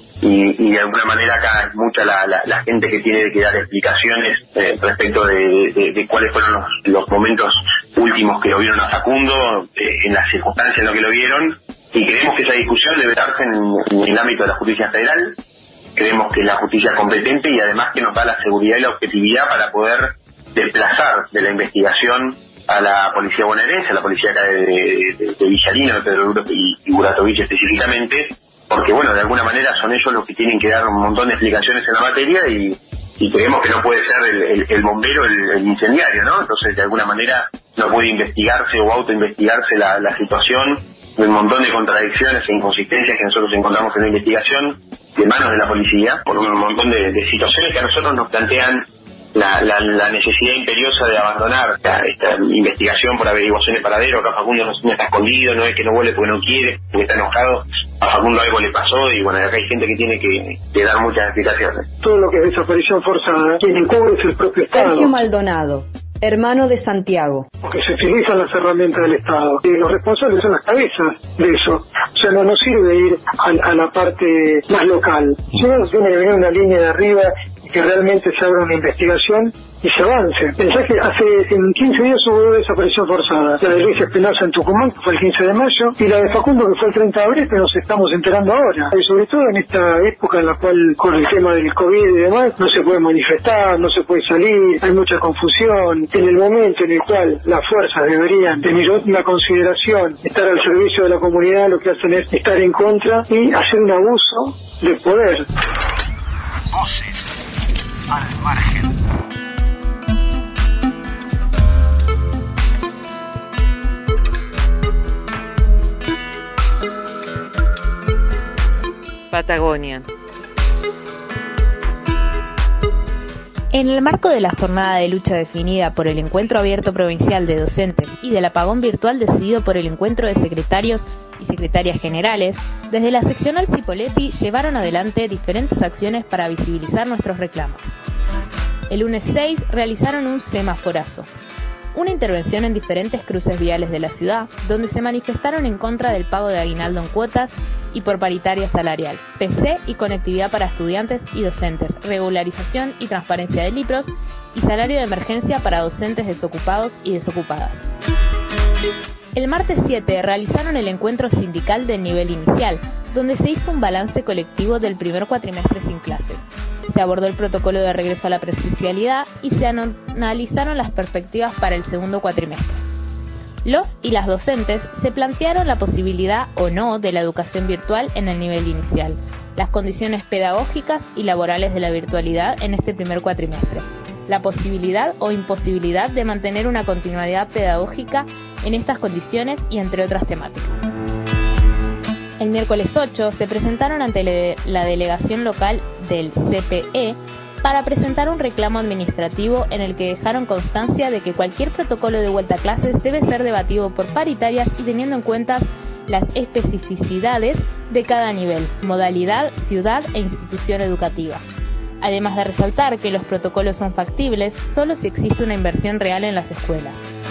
y, y de alguna manera acá es mucha la, la, la gente que tiene que dar explicaciones eh, respecto de, de, de cuáles fueron los, los momentos últimos que lo vieron a Facundo, eh, en las circunstancias en las que lo vieron, y creemos que esa discusión debe darse en, en el ámbito de la justicia federal. Creemos que la justicia es competente y además que nos da la seguridad y la objetividad para poder desplazar de la investigación a la policía bonaerense, a la policía acá de, de, de Villalino, de Pedro Luro y, y Buratovich específicamente, porque bueno, de alguna manera son ellos los que tienen que dar un montón de explicaciones en la materia, y, y creemos que no puede ser el, el, el bombero el, el incendiario, ¿no? Entonces de alguna manera no puede investigarse o autoinvestigarse la, la situación, de un montón de contradicciones e inconsistencias que nosotros encontramos en la investigación de manos de la policía, por un montón de, de situaciones que a nosotros nos plantean la, la, la necesidad imperiosa de abandonar esta, esta investigación por averiguación de paradero. Acá Facundo no, no está escondido, no es que no vuelve porque no quiere, porque está enojado. A Facundo algo le pasó, y bueno, acá hay gente que tiene que, que dar muchas explicaciones. Todo lo que es desaparición forzada, quien encubre es el propio Estado. Sergio Maldonado, hermano de Santiago. Porque se utilizan las herramientas del Estado, y los responsables son las cabezas de eso. O sea, no nos sirve ir a, a la parte más local. Sino tiene que venir una línea de arriba y que realmente se abra una investigación y se avance. Pensá que hace en quince días hubo una desaparición forzada. La de Luis Espinosa en Tucumán, que fue el quince de mayo, y la de Facundo, que fue el treinta de abril, que nos estamos enterando ahora. Y sobre todo en esta época en la cual, con el tema del COVID y demás, no se puede manifestar, no se puede salir, hay mucha confusión. En el momento en el cual las fuerzas deberían tener una consideración, estar al servicio de la comunidad, lo que hacen es estar en contra y hacer un abuso de poder. Voces al margen. Patagonia. En el marco de la jornada de lucha definida por el Encuentro Abierto Provincial de Docentes y del apagón virtual decidido por el Encuentro de Secretarios y Secretarias Generales, desde la seccional Cipolletti llevaron adelante diferentes acciones para visibilizar nuestros reclamos. El lunes seis realizaron un semaforazo, una intervención en diferentes cruces viales de la ciudad, donde se manifestaron en contra del pago de aguinaldo en cuotas y por paritaria salarial, P C y conectividad para estudiantes y docentes, regularización y transparencia de libros y salario de emergencia para docentes desocupados y desocupadas. El martes siete realizaron el encuentro sindical del nivel inicial, donde se hizo un balance colectivo del primer cuatrimestre sin clases. Se abordó el protocolo de regreso a la presencialidad y se analizaron las perspectivas para el segundo cuatrimestre. Los y las docentes se plantearon la posibilidad o no de la educación virtual en el nivel inicial, las condiciones pedagógicas y laborales de la virtualidad en este primer cuatrimestre, la posibilidad o imposibilidad de mantener una continuidad pedagógica en estas condiciones y entre otras temáticas. El miércoles ocho se presentaron ante la delegación local del C P E para presentar un reclamo administrativo en el que dejaron constancia de que cualquier protocolo de vuelta a clases debe ser debatido por paritarias y teniendo en cuenta las especificidades de cada nivel, modalidad, ciudad e institución educativa. Además de resaltar que los protocolos son factibles solo si existe una inversión real en las escuelas.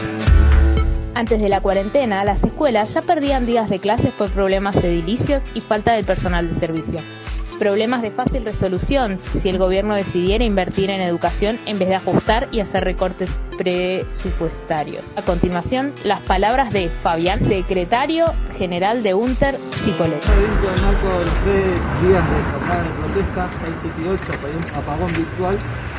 Antes de la cuarentena, las escuelas ya perdían días de clases por problemas edilicios y falta del personal de servicio. Problemas de fácil resolución si el gobierno decidiera invertir en educación en vez de ajustar y hacer recortes presupuestarios. A continuación, las palabras de Fabián, secretario general de UNTER Cipolletti. Dentro del marco de los tres días de jornada de protesta, seis, siete y ocho, apagón virtual,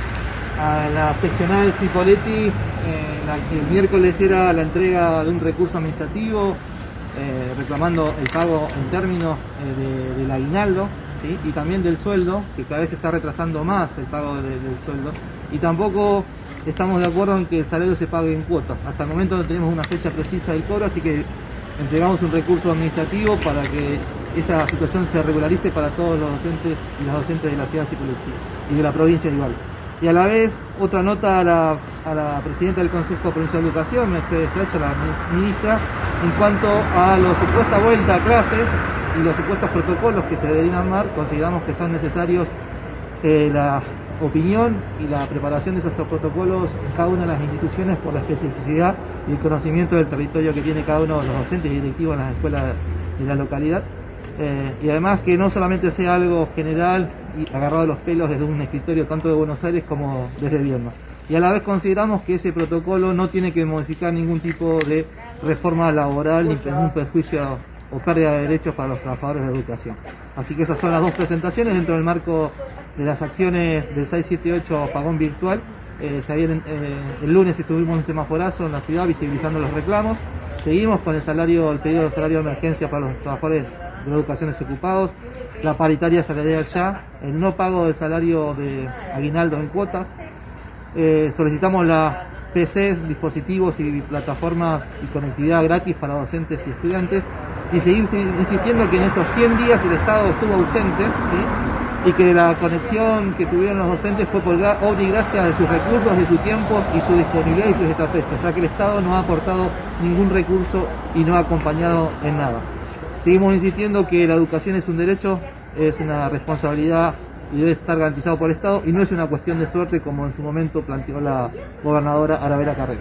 a la seccional Cipolletti, eh, la, el miércoles era la entrega de un recurso administrativo eh, reclamando el pago en términos eh, de, del aguinaldo, ¿sí? Y también del sueldo, que cada vez se está retrasando más el pago de, del sueldo, y tampoco estamos de acuerdo en que el salario se pague en cuotas. Hasta el momento no tenemos una fecha precisa del cobro, así que entregamos un recurso administrativo para que esa situación se regularice para todos los docentes y las docentes de la ciudad de Cipolletti y de la provincia de Igual. Y a la vez, otra nota a la, a la presidenta del Consejo Provincial de Educación, Mercedes Tracha, la ministra, en cuanto a la supuesta vuelta a clases y los supuestos protocolos que se deberían armar. Consideramos que son necesarios eh, la opinión y la preparación de esos protocolos en cada una de las instituciones por la especificidad y el conocimiento del territorio que tiene cada uno de los docentes y directivos en las escuelas de la localidad. Eh, y además que no solamente sea algo general y agarrado de los pelos desde un escritorio tanto de Buenos Aires como desde el Vierno. Y a la vez consideramos que ese protocolo no tiene que modificar ningún tipo de reforma laboral ni ningún perjuicio o pérdida de derechos para los trabajadores de la educación. Así que esas son las dos presentaciones dentro del marco de las acciones del seis siete ocho apagón virtual. Eh, se habían, eh, el lunes estuvimos en un semaforazo en la ciudad visibilizando los reclamos. Seguimos con el salario, el pedido de salario de emergencia para los trabajadores de la educación desocupados, la paritaria salarial ya, el no pago del salario de aguinaldo en cuotas. Eh, solicitamos la P C, dispositivos y plataformas y conectividad gratis para docentes y estudiantes, y seguir insistiendo que en estos cien días el Estado estuvo ausente, ¿sí? Y que la conexión que tuvieron los docentes fue por obra y gracia de sus recursos, de sus tiempos y su disponibilidad y sus estrategias, ya que el Estado no ha aportado ningún recurso y no ha acompañado en nada. Seguimos insistiendo que la educación es un derecho, es una responsabilidad y debe estar garantizado por el Estado y no es una cuestión de suerte como en su momento planteó la gobernadora Aravena Carrera.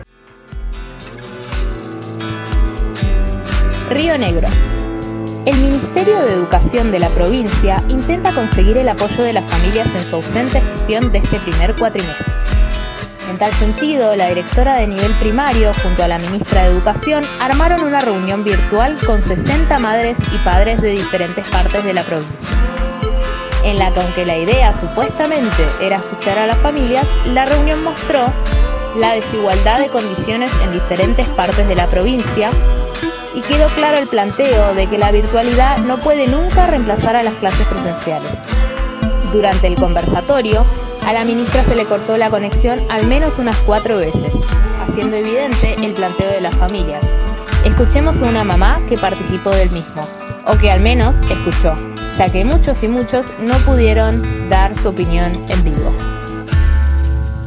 Río Negro. El Ministerio de Educación de la provincia intenta conseguir el apoyo de las familias en su ausente gestión de este primer cuatrimestre. En tal sentido, la directora de nivel primario, junto a la ministra de Educación, armaron una reunión virtual con sesenta madres y padres de diferentes partes de la provincia, en la que, aunque la idea supuestamente era asustar a las familias, la reunión mostró la desigualdad de condiciones en diferentes partes de la provincia y quedó claro el planteo de que la virtualidad no puede nunca reemplazar a las clases presenciales. Durante el conversatorio, a la ministra se le cortó la conexión al menos unas cuatro veces, haciendo evidente el planteo de las familias. Escuchemos a una mamá que participó del mismo, o que al menos escuchó, ya que muchos y muchos no pudieron dar su opinión en vivo.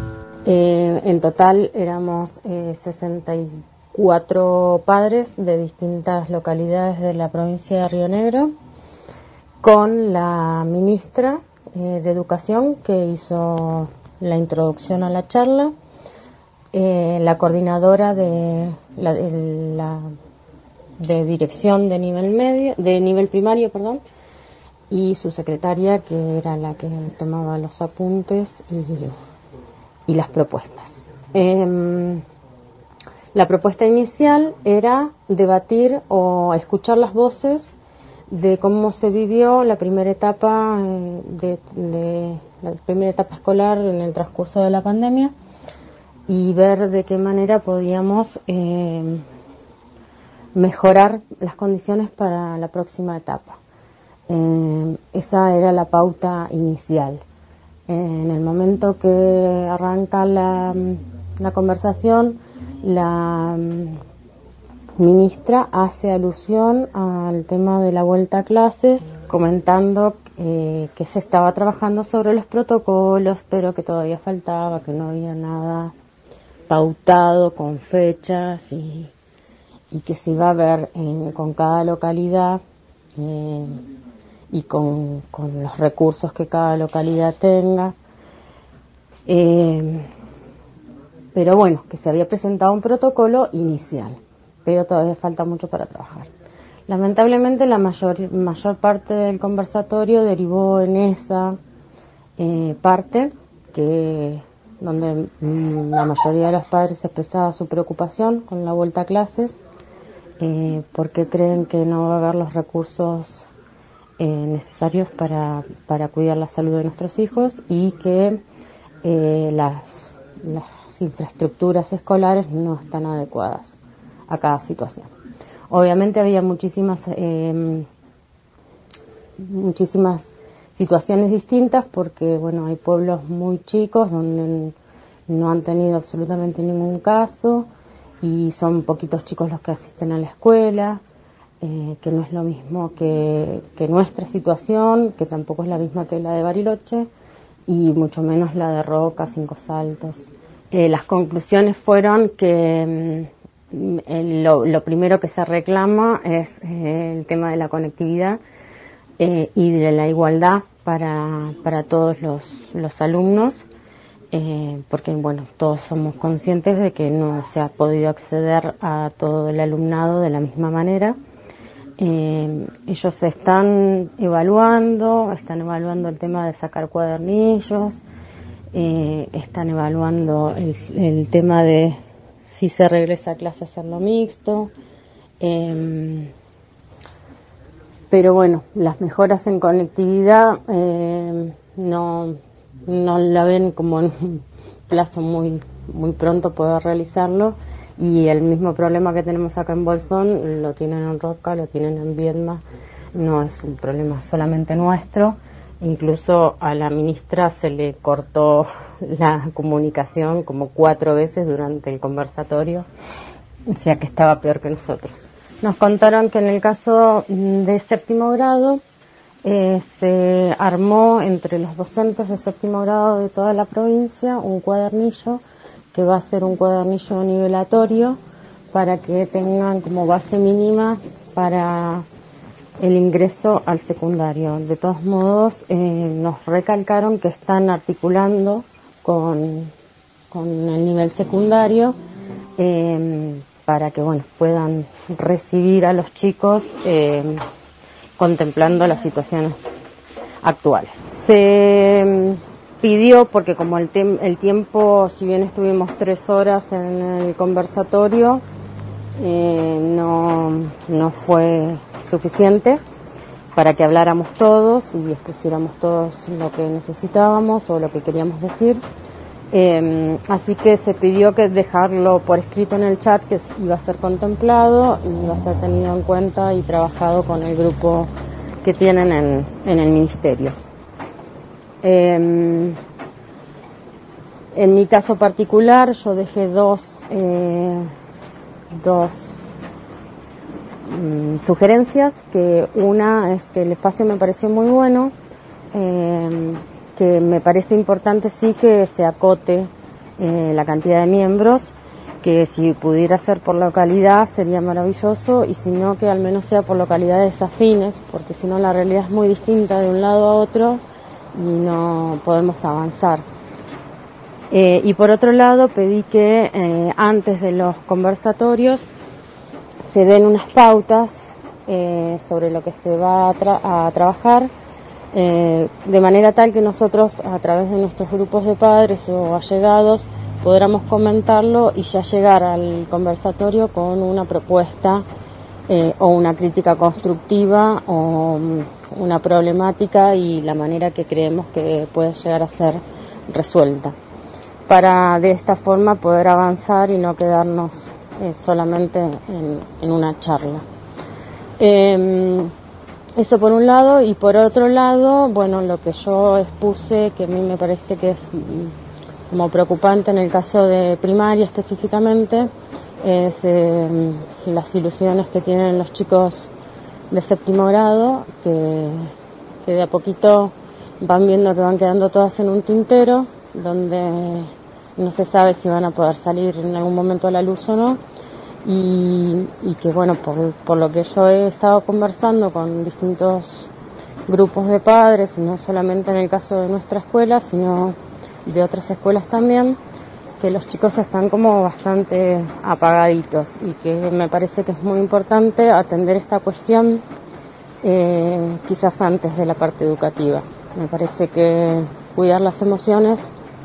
Eh, en total éramos eh, sesenta y cuatro padres de distintas localidades de la provincia de Río Negro, con la ministra eh, de Educación, que hizo la introducción a la charla, eh, la coordinadora de la, de la de dirección de nivel medio, de nivel primario, perdón, y su secretaria, que era la que tomaba los apuntes y, y las propuestas. Eh, la propuesta inicial era debatir o escuchar las voces de cómo se vivió la primera etapa de, de la primera etapa escolar en el transcurso de la pandemia y ver de qué manera podíamos eh, mejorar las condiciones para la próxima etapa. Eh, esa era la pauta inicial. En el momento que arranca la, la conversación, la ministra hace alusión al tema de la vuelta a clases, comentando eh, que se estaba trabajando sobre los protocolos, pero que todavía faltaba, que no había nada pautado con fechas y, y que se iba a ver en, con cada localidad eh, y con, con los recursos que cada localidad tenga. Eh, pero bueno, que se había presentado un protocolo inicial, pero todavía falta mucho para trabajar. Lamentablemente la mayor, mayor parte del conversatorio derivó en esa eh, parte que donde mm, la mayoría de los padres expresaba su preocupación con la vuelta a clases, eh, porque creen que no va a haber los recursos eh, necesarios para, para cuidar la salud de nuestros hijos y que eh, las, las infraestructuras escolares no están adecuadas a cada situación. Obviamente había muchísimas eh, muchísimas situaciones distintas porque bueno, hay pueblos muy chicos donde no han tenido absolutamente ningún caso y son poquitos chicos los que asisten a la escuela, eh, que no es lo mismo que, que nuestra situación, que tampoco es la misma que la de Bariloche y mucho menos la de Roca, Cinco Saltos. Eh, las conclusiones fueron que eh, lo, lo primero que se reclama es eh, el tema de la conectividad eh, y de la igualdad para, para todos los, los alumnos, eh, porque bueno, todos somos conscientes de que no se ha podido acceder a todo el alumnado de la misma manera. Eh, ellos están evaluando, están evaluando el tema de sacar cuadernillos, eh, están evaluando el, el tema de si se regresa a clase a hacerlo mixto, eh, pero bueno, las mejoras en conectividad eh, no, no la ven como en un plazo muy, muy pronto poder realizarlo. Y el mismo problema que tenemos acá en Bolsón lo tienen en Roca, lo tienen en Viedma, no es un problema solamente nuestro. Incluso a la ministra se le cortó la comunicación como cuatro veces durante el conversatorio, o sea que estaba peor que nosotros. Nos contaron que en el caso de séptimo grado eh, se armó entre los docentes de séptimo grado de toda la provincia un cuadernillo que va a ser un cuadernillo nivelatorio para que tengan como base mínima para el ingreso al secundario. De todos modos, eh, nos recalcaron que están articulando con, con el nivel secundario eh, para que bueno, puedan recibir a los chicos eh, contemplando las situaciones actuales. Se pidió, porque como el, tem- el tiempo, si bien estuvimos tres horas en el conversatorio, eh, no, no fue suficiente para que habláramos todos y expusiéramos todos lo que necesitábamos o lo que queríamos decir. Eh, así que se pidió que dejarlo por escrito en el chat, que iba a ser contemplado y iba a ser tenido en cuenta y trabajado con el grupo que tienen en, en el ministerio. Eh, en mi caso particular yo dejé dos eh, dos mm, sugerencias, que una es que el espacio me pareció muy bueno, eh, que me parece importante sí que se acote eh, la cantidad de miembros, que si pudiera ser por localidad sería maravilloso, y si no, que al menos sea por localidades afines, porque si no la realidad es muy distinta de un lado a otro y no podemos avanzar. Eh, y por otro lado, pedí que eh, antes de los conversatorios se den unas pautas eh, sobre lo que se va a, tra- a trabajar, eh, de manera tal que nosotros, a través de nuestros grupos de padres o allegados, podamos comentarlo y ya llegar al conversatorio con una propuesta eh, o una crítica constructiva o um, una problemática y la manera que creemos que puede llegar a ser resuelta, para de esta forma poder avanzar y no quedarnos eh, solamente en, en una charla. Eh, eso por un lado, y por otro lado, bueno, lo que yo expuse, que a mí me parece que es como preocupante en el caso de primaria específicamente, es eh, las ilusiones que tienen los chicos de séptimo grado, que, que de a poquito van viendo que van quedando todas en un tintero, donde no se sabe si van a poder salir en algún momento a la luz o no, y, y que bueno, por, por lo que yo he estado conversando con distintos grupos de padres, no solamente en el caso de nuestra escuela, sino de otras escuelas también, que los chicos están como bastante apagaditos, y que me parece que es muy importante atender esta cuestión eh, quizás antes de la parte educativa. Me parece que cuidar las emociones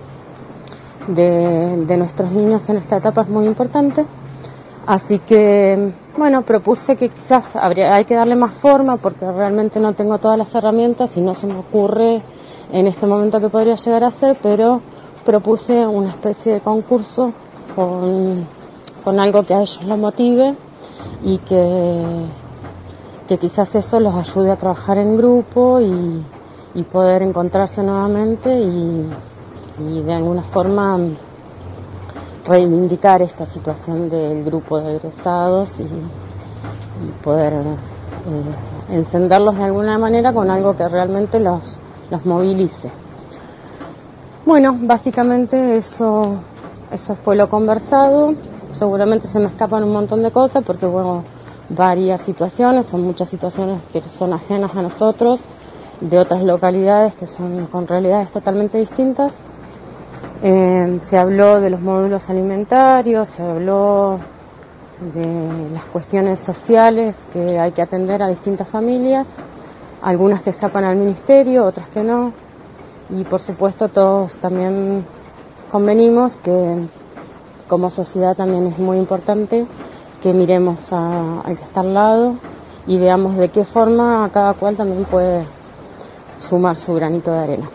de, de nuestros niños en esta etapa es muy importante. Así que, bueno, propuse que quizás habría, hay que darle más forma, porque realmente no tengo todas las herramientas y no se me ocurre en este momento que podría llegar a ser, pero propuse una especie de concurso con, con algo que a ellos los motive y que, que quizás eso los ayude a trabajar en grupo y, y poder encontrarse nuevamente y, y de alguna forma reivindicar esta situación del grupo de egresados y, y poder eh, encenderlos de alguna manera con algo que realmente los, los movilice. Bueno, básicamente eso, eso fue lo conversado. Seguramente se me escapan un montón de cosas porque, bueno, varias situaciones, son muchas situaciones que son ajenas a nosotros, de otras localidades que son con realidades totalmente distintas. Eh, se habló de los módulos alimentarios, se habló de las cuestiones sociales que hay que atender a distintas familias, algunas que escapan al ministerio, otras que no, y por supuesto todos también convenimos que como sociedad también es muy importante que miremos a, al que está al lado y veamos de qué forma cada cual también puede sumar su granito de arena.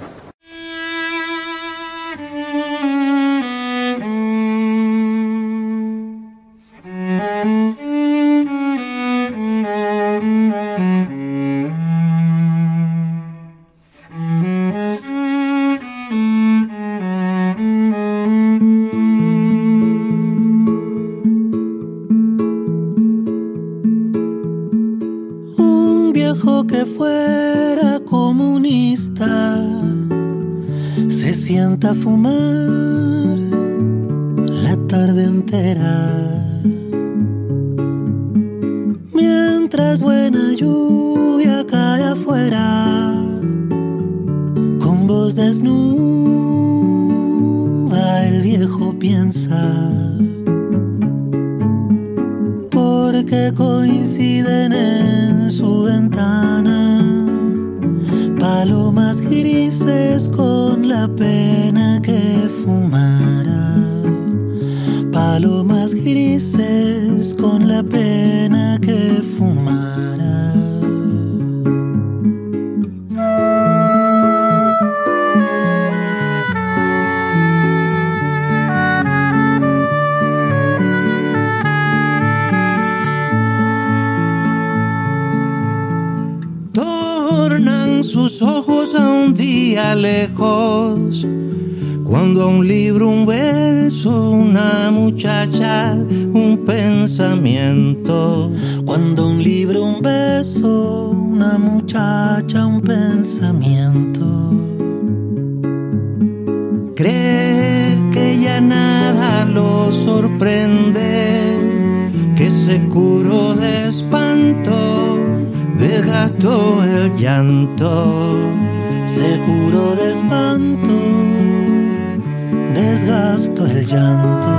Que fuera comunista se sienta a fumar la tarde entera, mientras buena lluvia cae afuera, con voz desnuda el viejo piensa, porque coinciden en su ventana palomas grises con la pena que fumara, palomas grises con la pena que fumara. Sus ojos a un día lejos, cuando a un libro, un verso, una muchacha, un pensamiento. Cuando a un libro, un beso, una muchacha, un pensamiento. Cree que ya ya nada lo sorprende, que se curó de espanto, desgastó el llanto. Se curó de espanto, desgastó el llanto.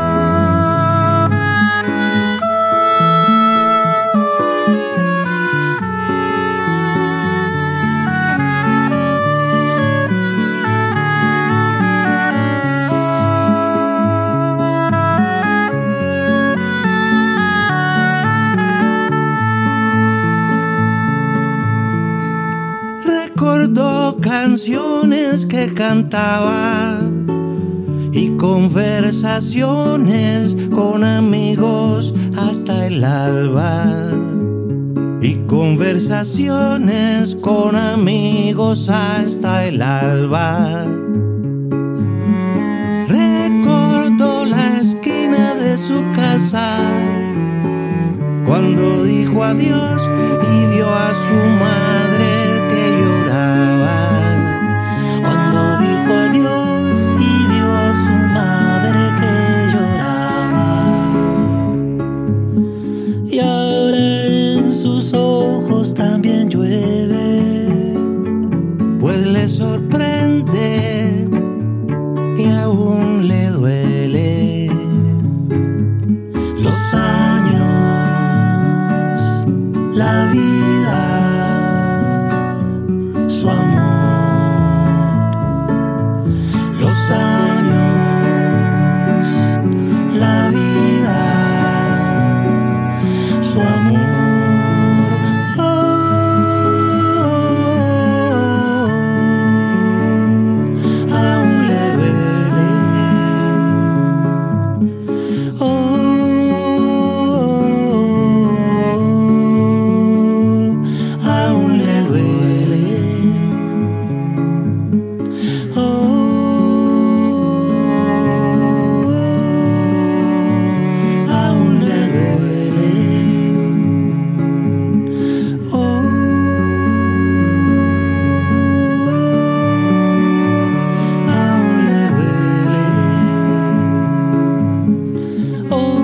Recordó canciones que cantaba y conversaciones con amigos hasta el alba. Y conversaciones con amigos hasta el alba. Recordó la esquina de su casa cuando dijo adiós y vio a su madre que lloraba. Cuando dijo adiós y vio a su madre que lloraba. Y ahora en sus ojos también llueve, pues le sorprende y aún le duele. Los años, la vida, su amor. Los años, la vida, su amor. Oh, aún le duele. Oh, aún le duele. Aún le duele. Oh, aún le duele. Oh,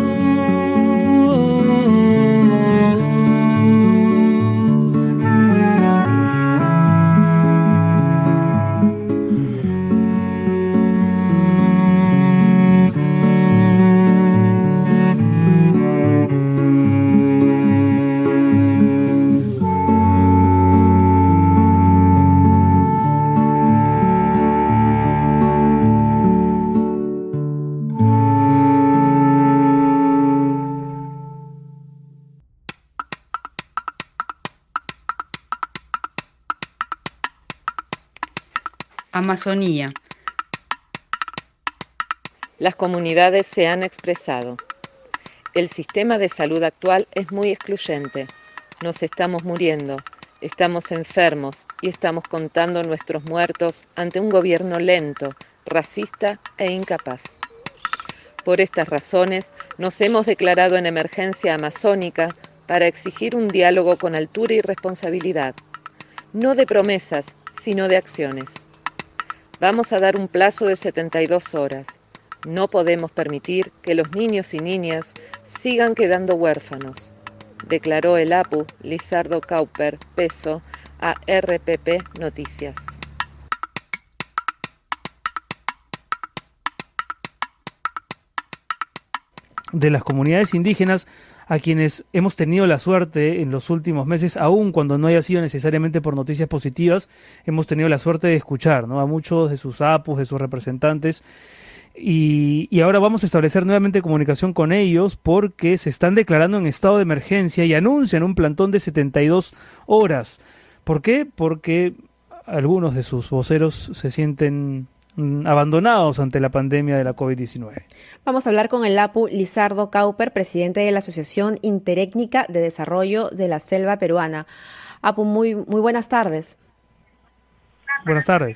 Amazonía. Las comunidades se han expresado. El sistema de salud actual es muy excluyente. Nos estamos muriendo, estamos enfermos y estamos contando nuestros muertos ante un gobierno lento, racista e incapaz. Por estas razones, nos hemos declarado en emergencia amazónica para exigir un diálogo con altura y responsabilidad, no de promesas, sino de acciones. Vamos a dar un plazo de setenta y dos horas. No podemos permitir que los niños y niñas sigan quedando huérfanos, declaró el APU Lizardo Cauper Peso a R P P Noticias. De las comunidades indígenas a quienes hemos tenido la suerte en los últimos meses, aun cuando no haya sido necesariamente por noticias positivas, hemos tenido la suerte de escuchar, ¿no?, a muchos de sus apus, de sus representantes, y, y ahora vamos a establecer nuevamente comunicación con ellos porque se están declarando en estado de emergencia y anuncian un plantón de setenta y dos horas. ¿Por qué? Porque algunos de sus voceros se sienten abandonados ante la pandemia de la COVID diecinueve. Vamos a hablar con el APU Lizardo Cauper, presidente de la Asociación Interétnica de Desarrollo de la Selva Peruana. APU, muy, muy buenas tardes. Buenas tardes.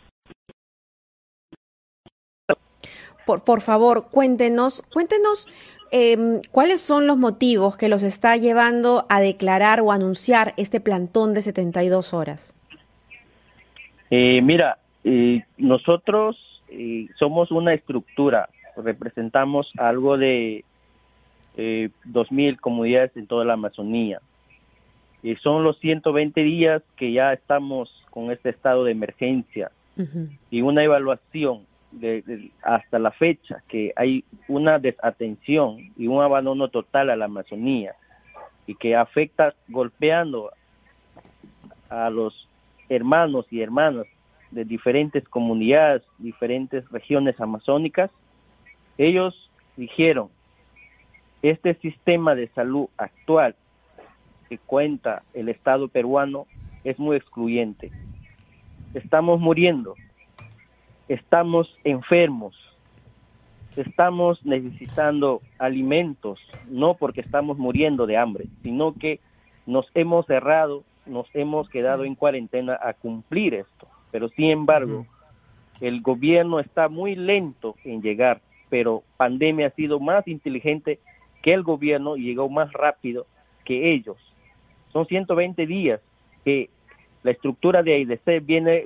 Por, por favor, cuéntenos, cuéntenos eh, cuáles son los motivos que los está llevando a declarar o anunciar este plantón de setenta y dos horas. Eh, mira, Eh, nosotros eh, somos una estructura, representamos algo de eh, dos mil comunidades en toda la Amazonía. Y son los ciento veinte días que ya estamos con este estado de emergencia. Uh-huh. Y una evaluación de, de, hasta la fecha, que hay una desatención y un abandono total a la Amazonía, y que afecta golpeando a los hermanos y hermanas de diferentes comunidades, diferentes regiones amazónicas. Ellos dijeron, este sistema de salud actual que cuenta el Estado peruano es muy excluyente. Estamos muriendo, estamos enfermos, estamos necesitando alimentos, no porque estamos muriendo de hambre, sino que nos hemos cerrado, nos hemos quedado en cuarentena a cumplir esto. Pero sin embargo, el gobierno está muy lento en llegar, pero pandemia ha sido más inteligente que el gobierno y llegó más rápido que ellos. Son ciento veinte días que la estructura de A I D C viene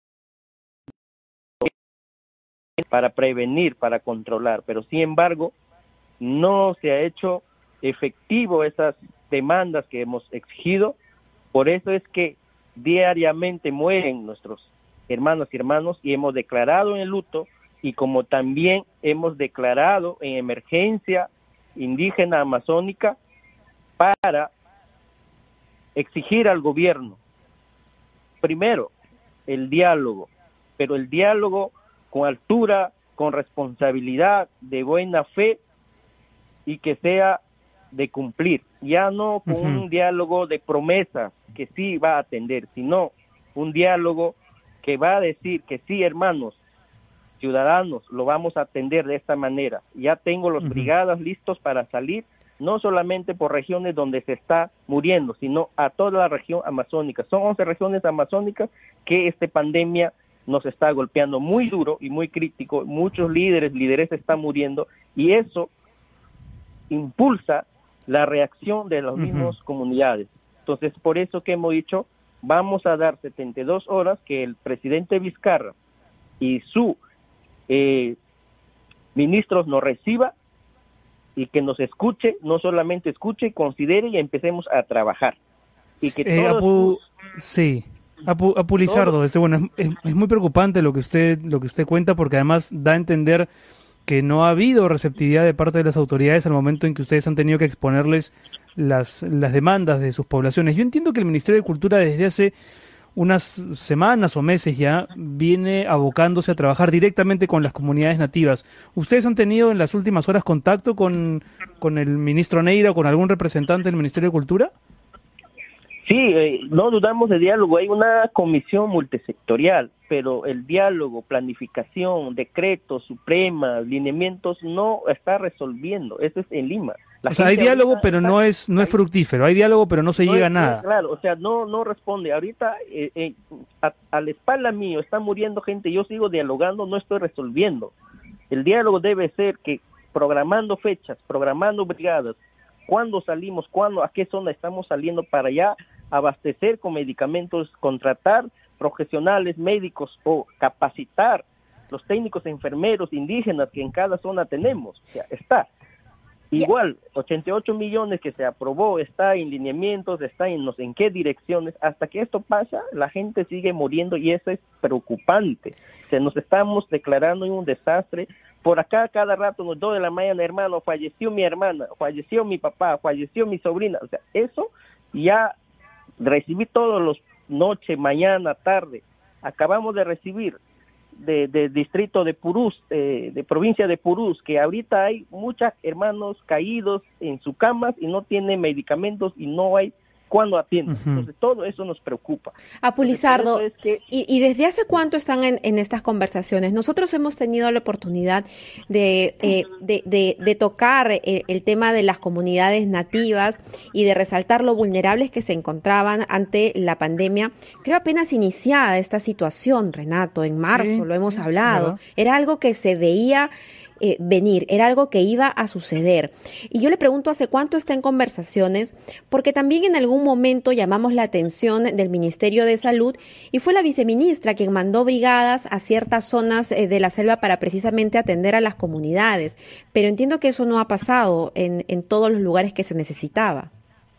para prevenir, para controlar, pero sin embargo no se ha hecho efectivo esas demandas que hemos exigido. Por eso es que diariamente mueren nuestros hermanos y hermanos y hemos declarado en el luto, y como también hemos declarado en emergencia indígena amazónica para exigir al gobierno, primero, el diálogo, pero el diálogo con altura, con responsabilidad, de buena fe, y que sea de cumplir, ya no con uh-huh. un diálogo de promesas que sí va a atender, sino un diálogo que va a decir que sí, hermanos, ciudadanos, lo vamos a atender de esta manera. Ya tengo los uh-huh. brigadas listos para salir, no solamente por regiones donde se está muriendo, sino a toda la región amazónica. Son once regiones amazónicas que esta pandemia nos está golpeando muy duro y muy crítico. Muchos líderes, lideresas están muriendo, y eso impulsa la reacción de las uh-huh. mismas comunidades. Entonces, por eso que hemos dicho, vamos a dar setenta y dos horas que el presidente Vizcarra y su eh, ministros nos reciba y que nos escuche, no solamente escuche, considere y empecemos a trabajar. Y que eh, todos Apu, sí, Apu, Apu Lizardo, este, bueno, es, es muy preocupante lo que usted lo que usted cuenta, porque además da a entender que no ha habido receptividad de parte de las autoridades al momento en que ustedes han tenido que exponerles las, las demandas de sus poblaciones. Yo entiendo que el Ministerio de Cultura desde hace unas semanas o meses ya viene abocándose a trabajar directamente con las comunidades nativas. ¿Ustedes han tenido en las últimas horas contacto con, con el ministro Neira o con algún representante del Ministerio de Cultura? Sí, eh, no dudamos de diálogo. Hay una comisión multisectorial, pero el diálogo, planificación, decretos, supremas, lineamientos no está resolviendo. Eso es en Lima. La o sea, hay diálogo, pero no es no es fructífero. Hay diálogo, pero no se no llega es, a nada. Claro, o sea, no no responde. Ahorita eh, eh, a, a la espalda mío está muriendo gente. Yo sigo dialogando, no estoy resolviendo. El diálogo debe ser que programando fechas, programando brigadas, cuándo salimos, cuándo, a qué zona estamos saliendo para allá, abastecer con medicamentos, contratar profesionales médicos o capacitar los técnicos enfermeros indígenas que en cada zona tenemos. O sea, está. Igual, ochenta y ocho millones que se aprobó, está en lineamientos, está en no sé en qué direcciones. Hasta que esto pasa, la gente sigue muriendo y eso es preocupante. O sea, nos estamos declarando en un desastre. Por acá cada rato, nos dos de la mañana, hermano, falleció mi hermana, falleció mi papá, falleció mi sobrina. O sea, eso ya recibí todos los noche, mañana, tarde. Acabamos de recibir de, de distrito de Purús, eh, de provincia de Purús, que ahorita hay muchos hermanos caídos en sus camas y no tienen medicamentos y no hay cuándo atienden. Uh-huh. Entonces todo eso nos preocupa. Apu Lizardo, es que... ¿y, ¿y desde hace cuánto están en, en estas conversaciones? Nosotros hemos tenido la oportunidad de, eh, de, de, de tocar el, el tema de las comunidades nativas y de resaltar lo vulnerables que se encontraban ante la pandemia. Creo apenas iniciada esta situación, Renato, en marzo, sí, lo hemos hablado. ¿Verdad? Era algo que se veía eh, venir, era algo que iba a suceder. Y yo le pregunto hace cuánto está en conversaciones, porque también en algún momento llamamos la atención del Ministerio de Salud y fue la viceministra quien mandó brigadas a ciertas zonas eh, de la selva para precisamente atender a las comunidades. Pero entiendo que eso no ha pasado en, en todos los lugares que se necesitaba.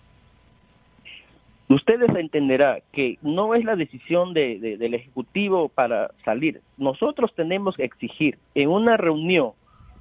Ustedes entenderán que no es la decisión de, de, del Ejecutivo para salir. Nosotros tenemos que exigir en una reunión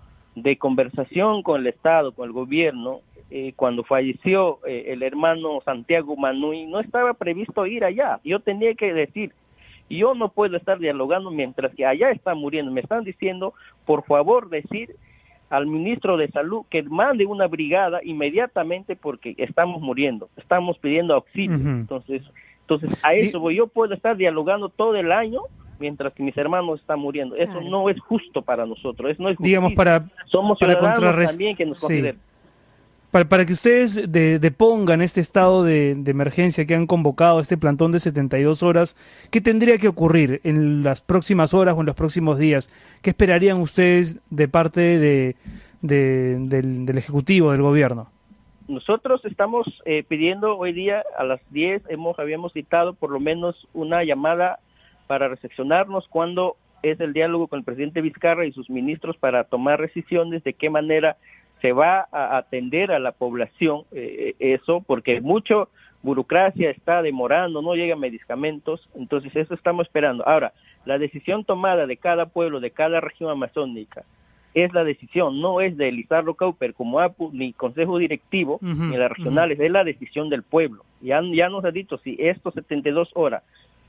de conversación con el Estado, con el gobierno, eh, cuando falleció eh, el hermano Santiago Manuy, no estaba previsto ir allá. Yo tenía que decir, yo no puedo estar dialogando mientras que allá está muriendo. Me están diciendo, por favor, decir al ministro de Salud que mande una brigada inmediatamente porque estamos muriendo, estamos pidiendo auxilio. Uh-huh. Entonces, entonces a eso voy. Yo puedo estar dialogando todo el año mientras que mis hermanos están muriendo. Eso claro. no es justo para nosotros, eso no es justicia. Digamos, para, somos para ciudadanos contrarrest... también que nos sí. consideren. Para, para que ustedes de, depongan este estado de, de emergencia que han convocado, este plantón de setenta y dos horas, ¿qué tendría que ocurrir en las próximas horas o en los próximos días? ¿Qué esperarían ustedes de parte de, de, del, del Ejecutivo, del Gobierno? Nosotros estamos eh, pidiendo hoy día a las diez, hemos habíamos citado por lo menos una llamada para recepcionarnos cuando es el diálogo con el presidente Vizcarra y sus ministros para tomar decisiones de qué manera se va a atender a la población, eh, eso, porque mucho burocracia está demorando, no llegan medicamentos, entonces eso estamos esperando. Ahora, la decisión tomada de cada pueblo, de cada región amazónica, es la decisión, no es de Lizardo Cauper como A P U, ni Consejo Directivo, uh-huh, ni las regionales, uh-huh. es la decisión del pueblo. Ya, ya nos ha dicho, si estos setenta y dos horas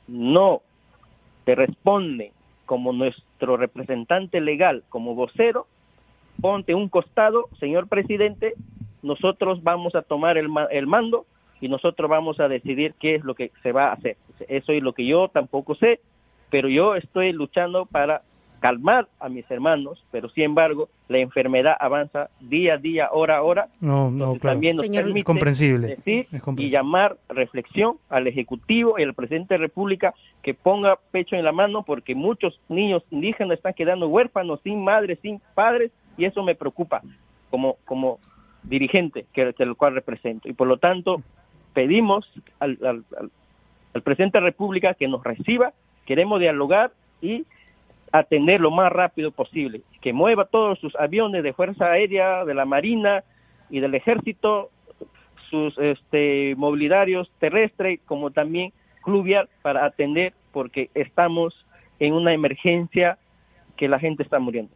no te responde como nuestro representante legal, como vocero, ponte un costado, señor presidente, nosotros vamos a tomar el, el mando y nosotros vamos a decidir qué es lo que se va a hacer. Eso es lo que yo tampoco sé, pero yo estoy luchando para calmar a mis hermanos, pero sin embargo la enfermedad avanza día a día, hora a hora. No, no, claro. También nos Señor, permite es comprensible. decir es comprensible. y llamar reflexión al Ejecutivo y al Presidente de la República que ponga pecho en la mano porque muchos niños indígenas están quedando huérfanos, sin madres, sin padres, y eso me preocupa como como dirigente que, que el cual represento. Y por lo tanto pedimos al, al, al, al Presidente de la República que nos reciba, queremos dialogar y atender lo más rápido posible, que mueva todos sus aviones de Fuerza Aérea, de la Marina y del Ejército, sus este movilidarios terrestres como también fluvial para atender porque estamos en una emergencia que la gente está muriendo.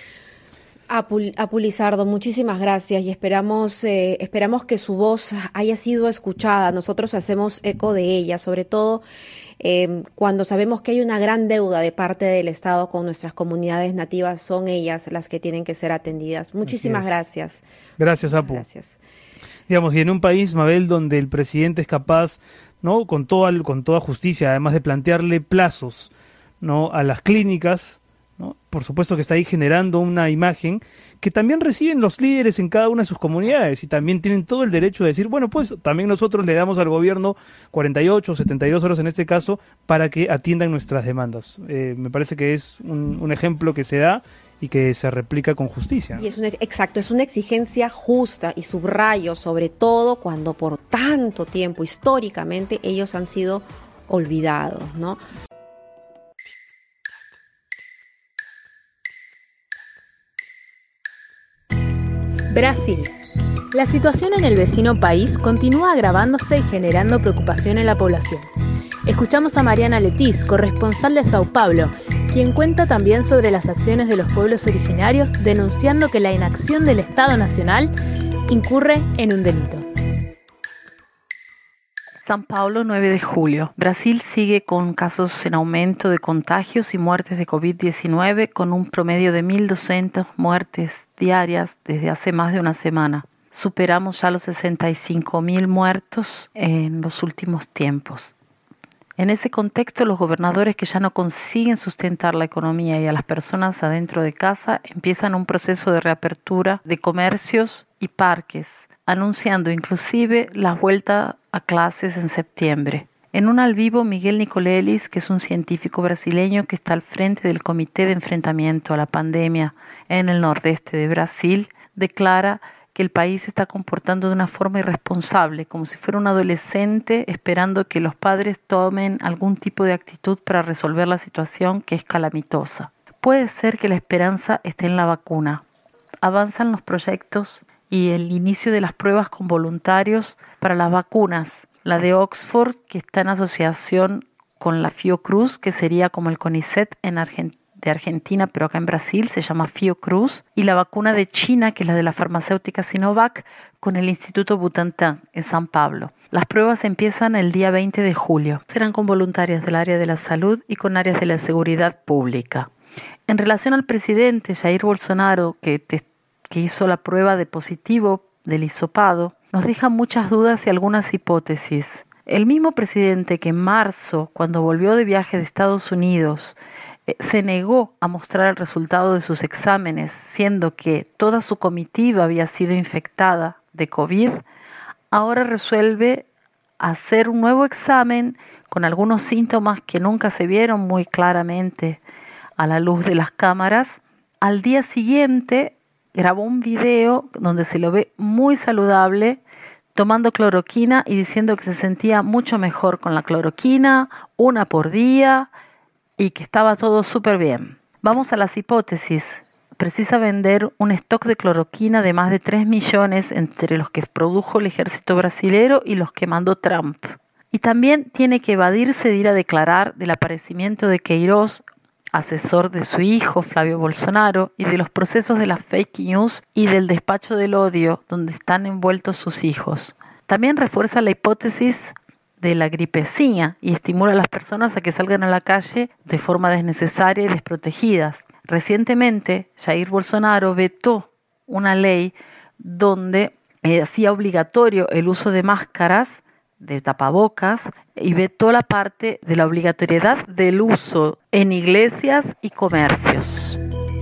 Apu, Apu Lizardo, muchísimas gracias y esperamos eh, esperamos que su voz haya sido escuchada. Nosotros hacemos eco de ella, sobre todo eh, cuando sabemos que hay una gran deuda de parte del Estado con nuestras comunidades nativas, son ellas las que tienen que ser atendidas. Muchísimas gracias. Gracias, Apu. Gracias. Digamos, y en un país, Mabel, donde el presidente es capaz, ¿no?, con toda, con toda justicia, además de plantearle plazos, ¿no?, a las clínicas, ¿no? Por supuesto que está ahí generando una imagen que también reciben los líderes en cada una de sus comunidades y también tienen todo el derecho de decir, bueno, pues también nosotros le damos al gobierno cuarenta y ocho, setenta y dos horas en este caso para que atiendan nuestras demandas. Eh, me parece que es un, un ejemplo que se da y que se replica con justicia. Y es una, exacto, es una exigencia justa y subrayo, sobre todo cuando por tanto tiempo históricamente ellos han sido olvidados, ¿no? Brasil. La situación en el vecino país continúa agravándose y generando preocupación en la población. Escuchamos a Mariana Letiz, corresponsal de Sao Paulo, quien cuenta también sobre las acciones de los pueblos originarios, denunciando que la inacción del Estado Nacional incurre en un delito. São Paulo, nueve de julio. Brasil sigue con casos en aumento de contagios y muertes de COVID diecinueve, con un promedio de mil doscientas muertes diarias desde hace más de una semana. Superamos ya los sesenta y cinco mil muertos en los últimos tiempos. En ese contexto, los gobernadores que ya no consiguen sustentar la economía y a las personas adentro de casa empiezan un proceso de reapertura de comercios y parques, anunciando inclusive la vuelta a clases en septiembre. En un al vivo, Miguel Nicolelis, que es un científico brasileño que está al frente del Comité de Enfrentamiento a la Pandemia en el nordeste de Brasil, declara que el país se está comportando de una forma irresponsable, como si fuera un adolescente esperando que los padres tomen algún tipo de actitud para resolver la situación que es calamitosa. Puede ser que la esperanza esté en la vacuna. Avanzan los proyectos y el inicio de las pruebas con voluntarios para las vacunas. La de Oxford, que está en asociación con la Fiocruz, que sería como el CONICET en Argentina, de Argentina, pero acá en Brasil se llama Fiocruz, y la vacuna de China, que es la de la farmacéutica Sinovac, con el Instituto Butantan en San Pablo. Las pruebas empiezan el día veinte de julio. Serán con voluntarios del área de la salud y con áreas de la seguridad pública. En relación al presidente Jair Bolsonaro, que, te, que hizo la prueba de positivo del hisopado, nos deja muchas dudas y algunas hipótesis. El mismo presidente que en marzo, cuando volvió de viaje de Estados Unidos, se negó a mostrar el resultado de sus exámenes, siendo que toda su comitiva había sido infectada de COVID, ahora resuelve hacer un nuevo examen con algunos síntomas que nunca se vieron muy claramente a la luz de las cámaras. Al día siguiente grabó un video donde se lo ve muy saludable, tomando cloroquina y diciendo que se sentía mucho mejor con la cloroquina, una por día, y que estaba todo súper bien. Vamos a las hipótesis. Precisa vender un stock de cloroquina de más de tres millones entre los que produjo el ejército brasilero y los que mandó Trump. Y también tiene que evadirse de ir a declarar del aparecimiento de Queiroz, asesor de su hijo Flavio Bolsonaro, y de los procesos de las fake news y del despacho del odio donde están envueltos sus hijos. También refuerza la hipótesis de la gripecina y estimula a las personas a que salgan a la calle de forma desnecesaria y desprotegidas. Recientemente, Jair Bolsonaro vetó una ley donde eh, hacía obligatorio el uso de máscaras, de tapabocas, y vetó la parte de la obligatoriedad del uso en iglesias y comercios.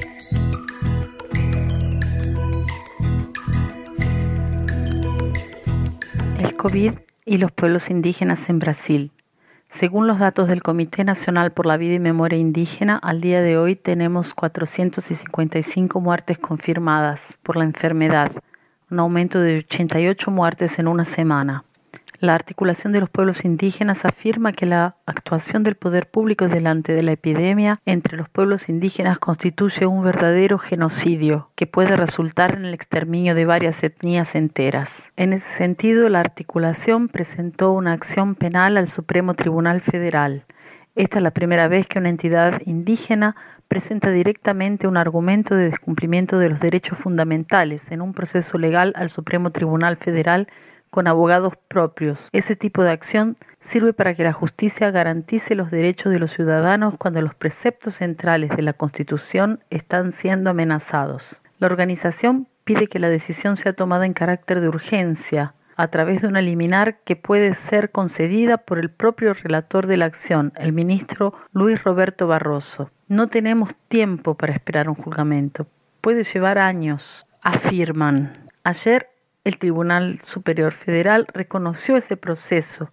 El COVID y los pueblos indígenas en Brasil. Según los datos del Comité Nacional por la Vida y Memoria Indígena, al día de hoy tenemos cuatrocientas cincuenta y cinco muertes confirmadas por la enfermedad, un aumento de ochenta y ocho muertes en una semana. La articulación de los pueblos indígenas afirma que la actuación del poder público delante de la epidemia entre los pueblos indígenas constituye un verdadero genocidio que puede resultar en el exterminio de varias etnias enteras. En ese sentido, la articulación presentó una acción penal al Supremo Tribunal Federal. Esta es la primera vez que una entidad indígena presenta directamente un argumento de descumplimiento de los derechos fundamentales en un proceso legal al Supremo Tribunal Federal con abogados propios. Ese tipo de acción sirve para que la justicia garantice los derechos de los ciudadanos cuando los preceptos centrales de la Constitución están siendo amenazados. La organización pide que la decisión sea tomada en carácter de urgencia, a través de una liminar que puede ser concedida por el propio relator de la acción, el ministro Luis Roberto Barroso. No tenemos tiempo para esperar un juzgamiento. Puede llevar años, afirman. Ayer, el Tribunal Superior Federal reconoció ese proceso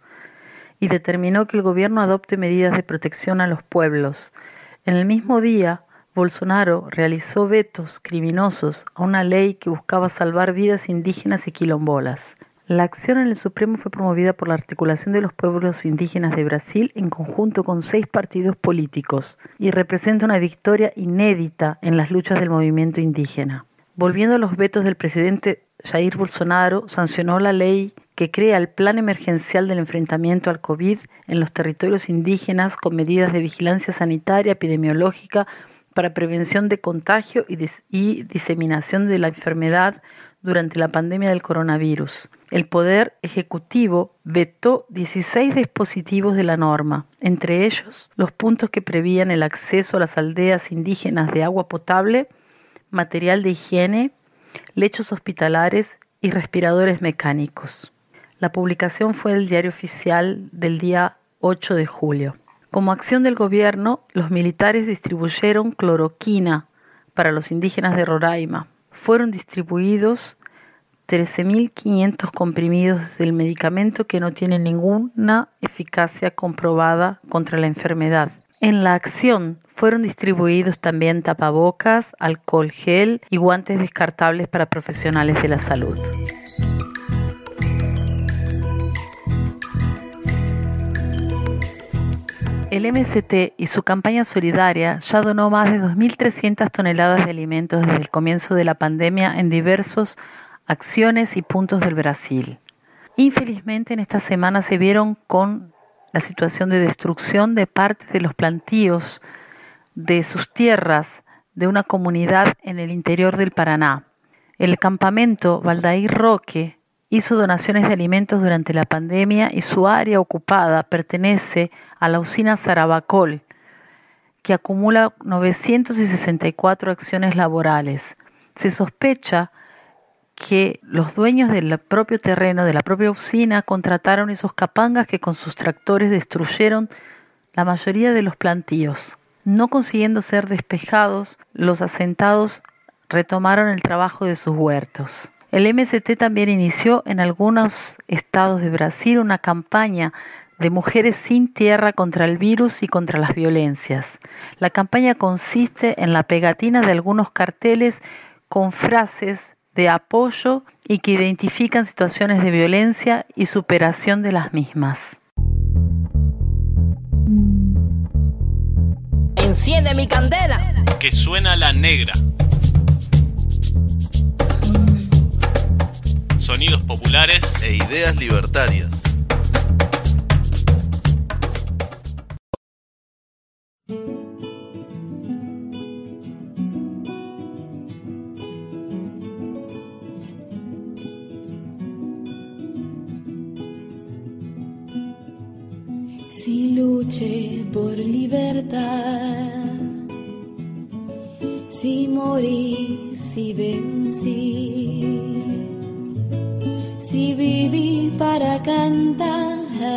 y determinó que el gobierno adopte medidas de protección a los pueblos. En el mismo día, Bolsonaro realizó vetos criminosos a una ley que buscaba salvar vidas indígenas y quilombolas. La acción en el Supremo fue promovida por la Articulación de los Pueblos Indígenas de Brasil en conjunto con seis partidos políticos y representa una victoria inédita en las luchas del movimiento indígena. Volviendo a los vetos del presidente Jair Bolsonaro, sancionó la ley que crea el Plan Emergencial del Enfrentamiento al COVID en los territorios indígenas con medidas de vigilancia sanitaria, epidemiológica, para prevención de contagio y, dis- y diseminación de la enfermedad durante la pandemia del coronavirus. El Poder Ejecutivo vetó dieciséis dispositivos de la norma, entre ellos los puntos que prevían el acceso a las aldeas indígenas de agua potable, material de higiene, lechos hospitalares y respiradores mecánicos. La publicación fue el diario oficial del día ocho de julio. Como acción del gobierno, los militares distribuyeron cloroquina para los indígenas de Roraima. Fueron distribuidos trece mil quinientos comprimidos del medicamento que no tiene ninguna eficacia comprobada contra la enfermedad. En la acción fueron distribuidos también tapabocas, alcohol gel y guantes descartables para profesionales de la salud. El M S T y su campaña solidaria ya donó más de dos mil trescientas toneladas de alimentos desde el comienzo de la pandemia en diversas acciones y puntos del Brasil. Infelizmente, en esta semana se vieron con la situación de destrucción de parte de los plantíos de sus tierras de una comunidad en el interior del Paraná. El campamento Valdair Roque hizo donaciones de alimentos durante la pandemia y su área ocupada pertenece a la usina Sarabacol, que acumula novecientas sesenta y cuatro acciones laborales. Se sospecha que los dueños del propio terreno, de la propia usina, contrataron esos capangas que con sus tractores destruyeron la mayoría de los plantíos. No consiguiendo ser despejados, los asentados retomaron el trabajo de sus huertos. El M S T también inició en algunos estados de Brasil una campaña de mujeres sin tierra contra el virus y contra las violencias. La campaña consiste en la pegatina de algunos carteles con frases de apoyo y que identifican situaciones de violencia y superación de las mismas. Enciende mi candela. Que suena la negra. Sonidos populares e ideas libertarias. Si luché por libertad, si morí, si vencí, si viví para cantar,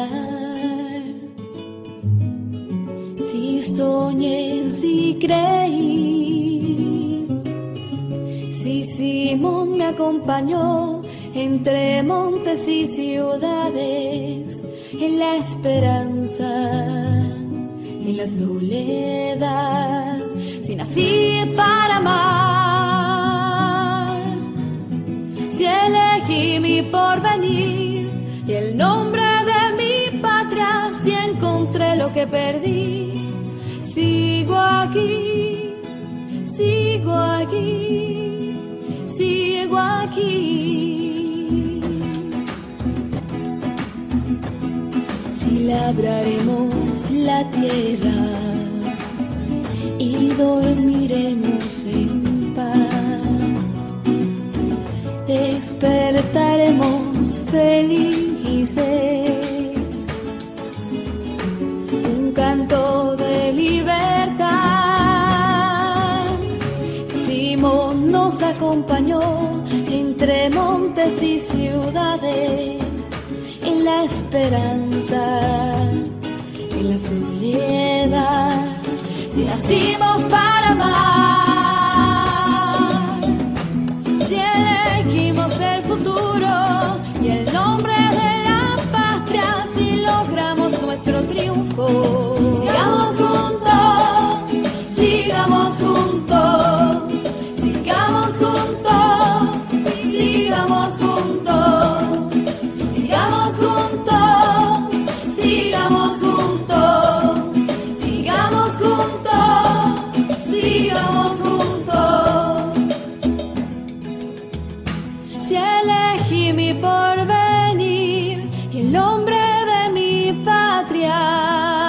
si soñé, si creí, si Simón me acompañó entre montes y ciudades, en la esperanza, en la soledad, si nací para amar, si elegí mi porvenir y el nombre de mi patria, si encontré lo que perdí, sigo aquí, sigo aquí, sigo aquí. Labraremos la tierra y dormiremos en paz, despertaremos felices, un canto de libertad. Simón nos acompañó entre montes y ciudades, en la esperanza, en la soledad, si nacimos para amar, si elegimos el futuro y el nombre de la patria, si logramos nuestro triunfo, sigamos juntos, sigamos juntos, sigamos juntos, sigamos juntos. Sigamos juntos, sigamos juntos, sigamos juntos, sigamos juntos. Si elegí mi porvenir y el nombre de mi patria,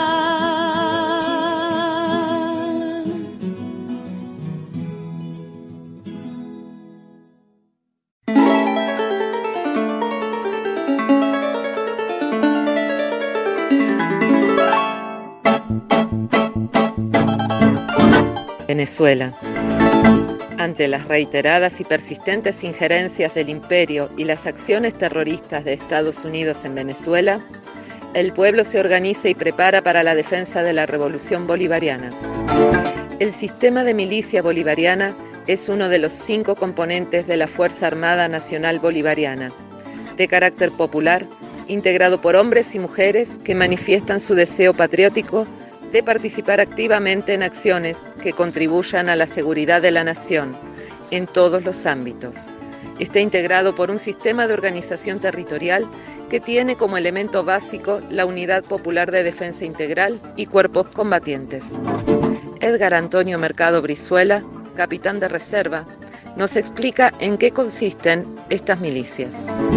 Venezuela. Ante las reiteradas y persistentes injerencias del imperio y las acciones terroristas de Estados Unidos en Venezuela, el pueblo se organiza y prepara para la defensa de la revolución bolivariana. El sistema de milicia bolivariana es uno de los cinco componentes de la Fuerza Armada Nacional Bolivariana, de carácter popular, integrado por hombres y mujeres que manifiestan su deseo patriótico de participar activamente en acciones que contribuyan a la seguridad de la nación en todos los ámbitos. Está integrado por un sistema de organización territorial que tiene como elemento básico la Unidad Popular de Defensa Integral y cuerpos combatientes. Edgar Antonio Mercado Brizuela, capitán de reserva, nos explica en qué consisten estas milicias.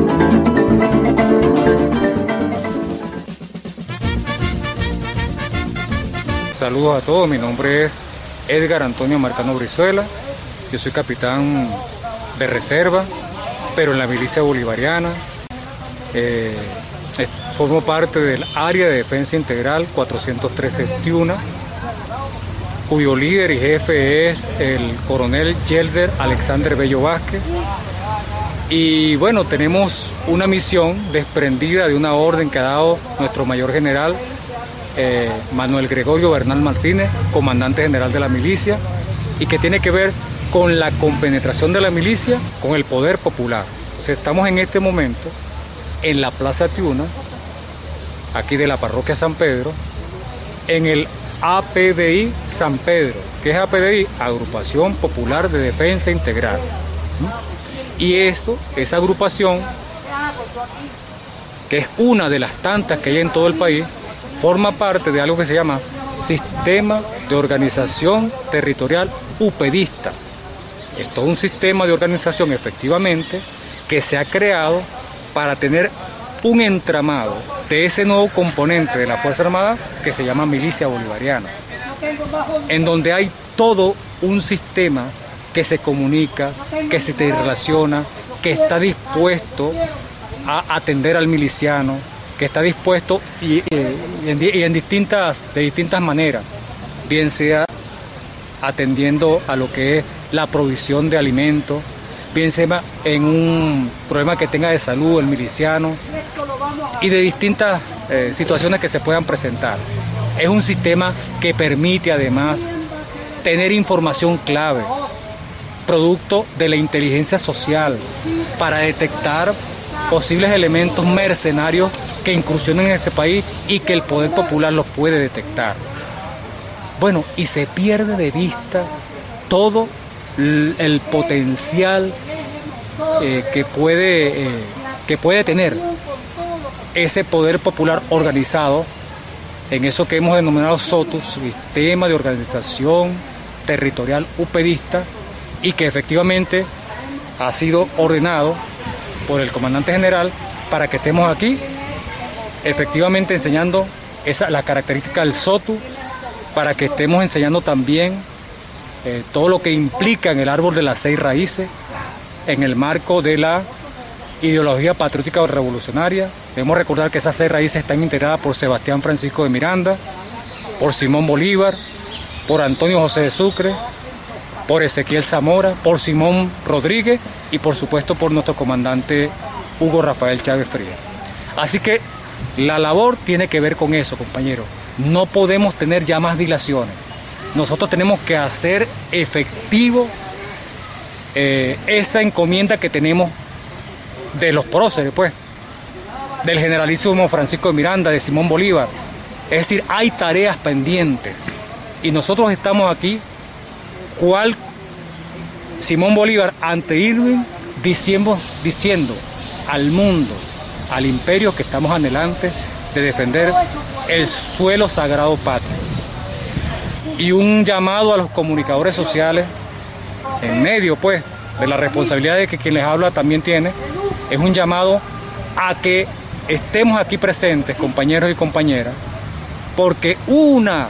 Saludos a todos, mi nombre es Edgar Antonio Mercado Brizuela, yo soy capitán de reserva, pero en la milicia bolivariana. Eh, formo parte del área de defensa integral cuatrocientos trece Tiuna, cuyo líder y jefe es el coronel Yelder Alexander Bello Vázquez. Y bueno, tenemos una misión desprendida de una orden que ha dado nuestro mayor general eh, Manuel Gregorio Bernal Martínez, comandante general de la milicia, y que tiene que ver con la compenetración de la milicia con el poder popular. O sea, estamos en este momento en la Plaza Tiuna, aquí de la parroquia San Pedro, en el A P D I San Pedro. ¿Qué es A P D I? Agrupación Popular de Defensa Integral. ¿Mm? Y eso, esa agrupación, que es una de las tantas que hay en todo el país, forma parte de algo que se llama Sistema de Organización Territorial upedista. Es todo un sistema de organización, efectivamente, que se ha creado para tener un entramado de ese nuevo componente de la Fuerza Armada que se llama milicia bolivariana, en donde hay todo un sistema que se comunica, que se relaciona, que está dispuesto a atender al miliciano, que está dispuesto y, y, y, en, y en distintas, de distintas maneras, bien sea atendiendo a lo que es la provisión de alimentos, bien sea en un problema que tenga de salud el miliciano y de distintas eh, situaciones que se puedan presentar. Es un sistema que permite además tener información clave, producto de la inteligencia social, para detectar posibles elementos mercenarios que incursionen en este país y que el poder popular los puede detectar. Bueno, y se pierde de vista todo el potencial eh, que puede eh, que puede tener ese poder popular organizado en eso que hemos denominado SOTU, Sistema de Organización Territorial Upedista, y que efectivamente ha sido ordenado por el comandante general para que estemos aquí efectivamente enseñando esa, la característica del SOTU, para que estemos enseñando también Eh, todo lo que implica en el árbol de las seis raíces, en el marco de la ideología patriótica o revolucionaria. Debemos recordar que esas seis raíces están integradas por Sebastián Francisco de Miranda, por Simón Bolívar, por Antonio José de Sucre, por Ezequiel Zamora, por Simón Rodríguez y por supuesto por nuestro comandante Hugo Rafael Chávez Frías. Así que la labor tiene que ver con eso, compañeros. No podemos tener ya más dilaciones. Nosotros tenemos que hacer efectivo eh, esa encomienda que tenemos de los próceres, pues, del generalísimo Francisco de Miranda, de Simón Bolívar. Es decir, hay tareas pendientes y nosotros estamos aquí, cual Simón Bolívar ante Irving, diciendo, diciendo al mundo, al imperio, que estamos anhelantes de defender el suelo sagrado patrio. Y un llamado a los comunicadores sociales, en medio pues de la responsabilidad de que quien les habla también tiene, es un llamado a que estemos aquí presentes, compañeros y compañeras, porque una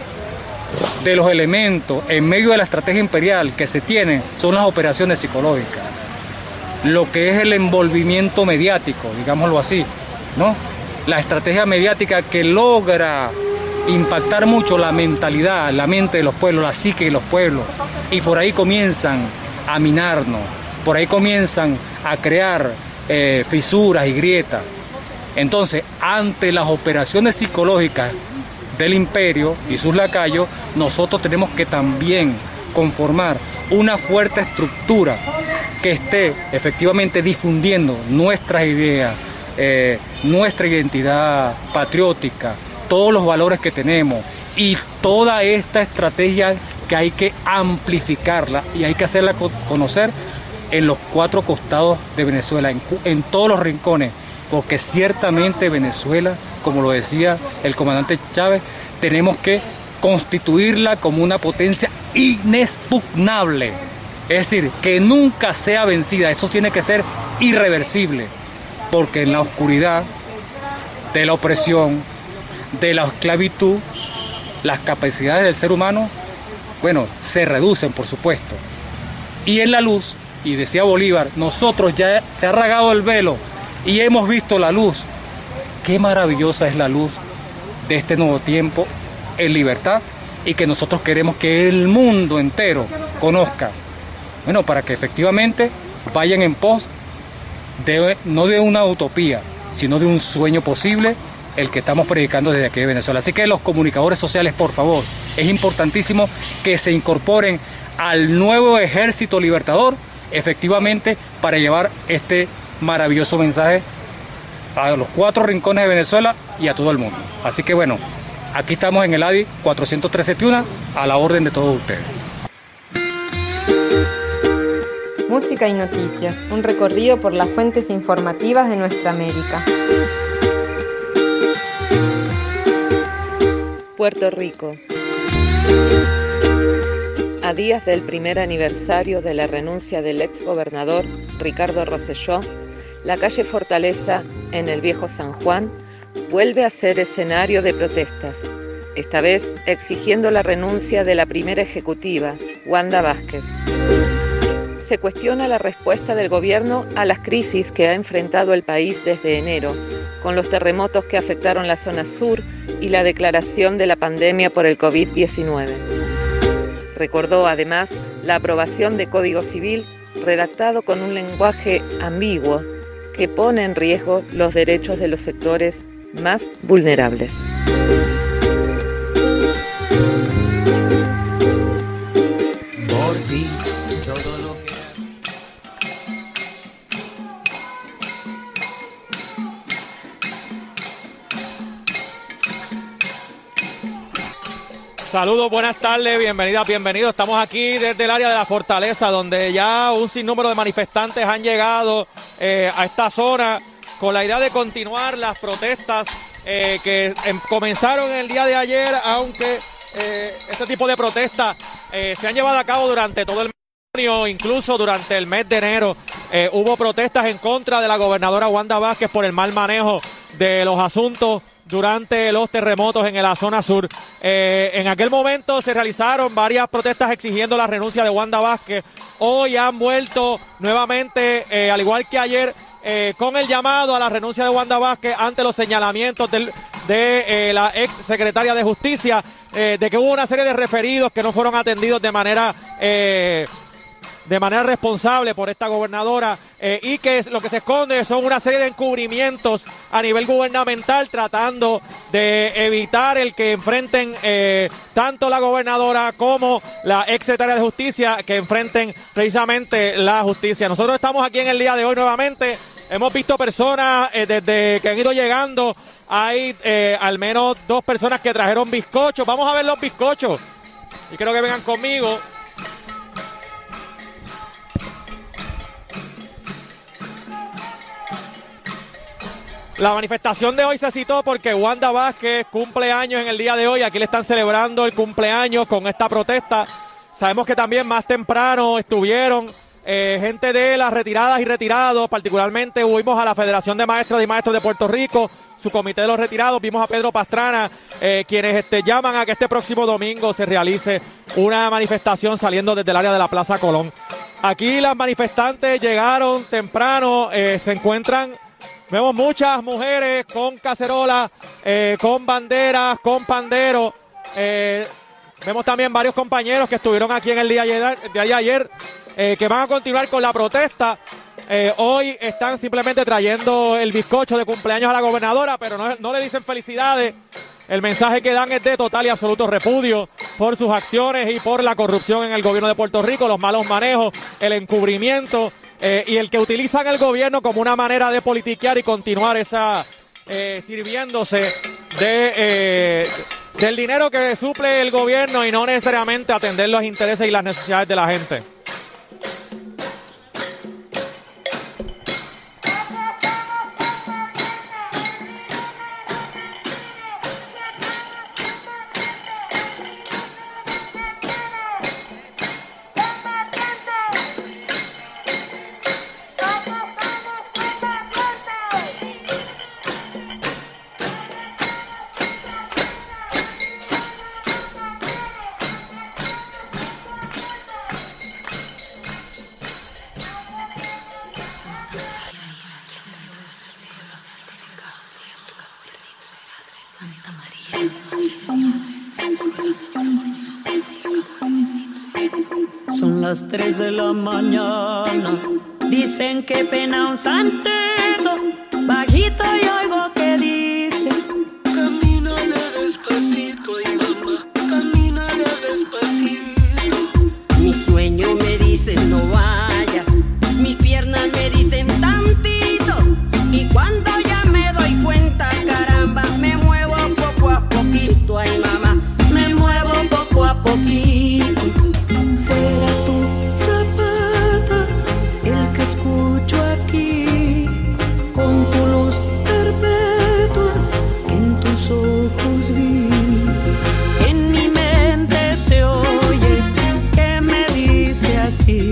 de los elementos en medio de la estrategia imperial que se tiene son las operaciones psicológicas, lo que es el envolvimiento mediático, digámoslo así, ¿no? La estrategia mediática que logra impactar mucho la mentalidad, la mente de los pueblos, la psique de los pueblos, y por ahí comienzan a minarnos, por ahí comienzan a crear eh, fisuras y grietas. Entonces, ante las operaciones psicológicas del imperio y sus lacayos, nosotros tenemos que también conformar una fuerte estructura que esté efectivamente difundiendo nuestras ideas, eh, nuestra identidad patriótica, todos los valores que tenemos y toda esta estrategia que hay que amplificarla y hay que hacerla conocer en los cuatro costados de Venezuela, en, en todos los rincones, porque ciertamente Venezuela, como lo decía el comandante Chávez, tenemos que constituirla como una potencia inexpugnable, es decir, que nunca sea vencida. Eso tiene que ser irreversible, porque en la oscuridad de la opresión, de la esclavitud, las capacidades del ser humano, bueno, se reducen, por supuesto. Y en la luz, y decía Bolívar, nosotros ya se ha rasgado el velo y hemos visto la luz. Qué maravillosa es la luz de este nuevo tiempo en libertad y que nosotros queremos que el mundo entero conozca. Bueno, para que efectivamente vayan en pos de, no de una utopía, sino de un sueño posible, el que estamos predicando desde aquí de Venezuela. Así que los comunicadores sociales, por favor, es importantísimo que se incorporen al nuevo ejército libertador, efectivamente, para llevar este maravilloso mensaje a los cuatro rincones de Venezuela y a todo el mundo. Así que bueno, aquí estamos en el A D I cuatrocientos trece veintiuno a la orden de todos ustedes. Música y noticias, un recorrido por las fuentes informativas de nuestra América. Puerto Rico. A días del primer aniversario de la renuncia del exgobernador Ricardo Rosselló, la calle Fortaleza, en el viejo San Juan, vuelve a ser escenario de protestas, esta vez exigiendo la renuncia de la primera ejecutiva, Wanda Vázquez. Se cuestiona la respuesta del gobierno a las crisis que ha enfrentado el país desde enero, con los terremotos que afectaron la zona sur y la declaración de la pandemia por el COVID diecinueve. Recordó además la aprobación de Código Civil redactado con un lenguaje ambiguo que pone en riesgo los derechos de los sectores más vulnerables. Por ti, todo lo que... Saludos, buenas tardes, bienvenidas, bienvenidos. Estamos aquí desde el área de la Fortaleza, donde ya un sinnúmero de manifestantes han llegado eh, a esta zona con la idea de continuar las protestas eh, que eh, comenzaron el día de ayer, aunque eh, este tipo de protestas eh, se han llevado a cabo durante todo el mes, incluso durante el mes de enero. Eh, hubo protestas en contra de la gobernadora Wanda Vázquez por el mal manejo de los asuntos durante los terremotos en la zona sur. Eh, en aquel momento se realizaron varias protestas exigiendo la renuncia de Wanda Vázquez. Hoy han vuelto nuevamente, eh, al igual que ayer, eh, con el llamado a la renuncia de Wanda Vázquez ante los señalamientos del, de eh, la ex secretaria de Justicia, eh, de que hubo una serie de referidos que no fueron atendidos de manera... Eh, de manera responsable por esta gobernadora eh, y que lo que se esconde son una serie de encubrimientos a nivel gubernamental tratando de evitar el que enfrenten eh, tanto la gobernadora como la ex secretaria de Justicia, que enfrenten precisamente la justicia. Nosotros estamos aquí en el día de hoy nuevamente, hemos visto personas eh, desde que han ido llegando, hay eh, al menos dos personas que trajeron bizcochos. Vamos a ver los bizcochos y quiero que vengan conmigo. La manifestación de hoy se citó porque Wanda Vázquez cumple años en el día de hoy. Aquí le están celebrando el cumpleaños con esta protesta. Sabemos que también más temprano estuvieron eh, gente de las retiradas y retirados. Particularmente vimos a la Federación de Maestras y Maestros de Puerto Rico, su comité de los retirados. Vimos a Pedro Pastrana, eh, quienes este, llaman a que este próximo domingo se realice una manifestación saliendo desde el área de la Plaza Colón. Aquí las manifestantes llegaron temprano, eh, se encuentran... Vemos muchas mujeres con cacerolas, eh, con banderas, con panderos. Eh, vemos también varios compañeros que estuvieron aquí en el día de ayer, de ayer eh, que van a continuar con la protesta. Eh, hoy están simplemente trayendo el bizcocho de cumpleaños a la gobernadora, pero no, no le dicen felicidades. El mensaje que dan es de total y absoluto repudio por sus acciones y por la corrupción en el gobierno de Puerto Rico, los malos manejos, el encubrimiento eh, y el que utilizan el gobierno como una manera de politiquear y continuar esa eh, sirviéndose de eh, del dinero que suple el gobierno y no necesariamente atender los intereses y las necesidades de la gente. Son las tres de la mañana, dicen que pena un santero, bajito y oigo que dice: camínale despacito, y mamá, camínale despacito. Mi sueño me dice no vaya, mis piernas me dicen tantito, y cuando ya me doy cuenta, caramba, me muevo poco a poquito, ay mamá, me muevo poco a poquito. Serás tú, Zapata, el que escucho aquí, con tu luz perpetua que en tus ojos vi. En mi mente se oye que me dice así.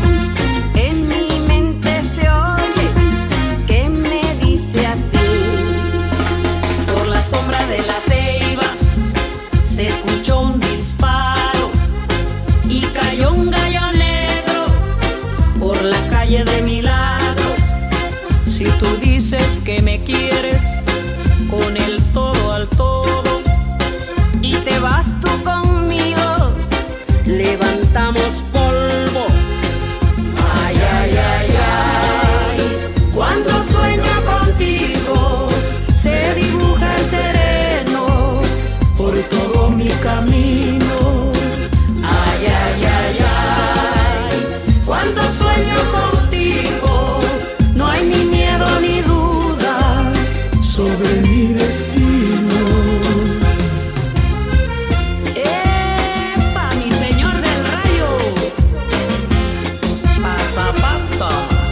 En mi mente se oye que me dice así. Por la sombra de la ceiba se escuchó un disparo y cayó un gallo negro por la calle de Milagros. Si tú dices que me quieres con el todo al todo y te vas tú conmigo, levantamos polvo. Ay, ay, ay, ay, cuando sueño contigo se dibuja el sereno por todo mi camino. Ay, ay, ay, ay, cuando sueño contigo no hay ni miedo ni duda sobre mi destino. ¡Epa, mi señor del rayo! Pasapata.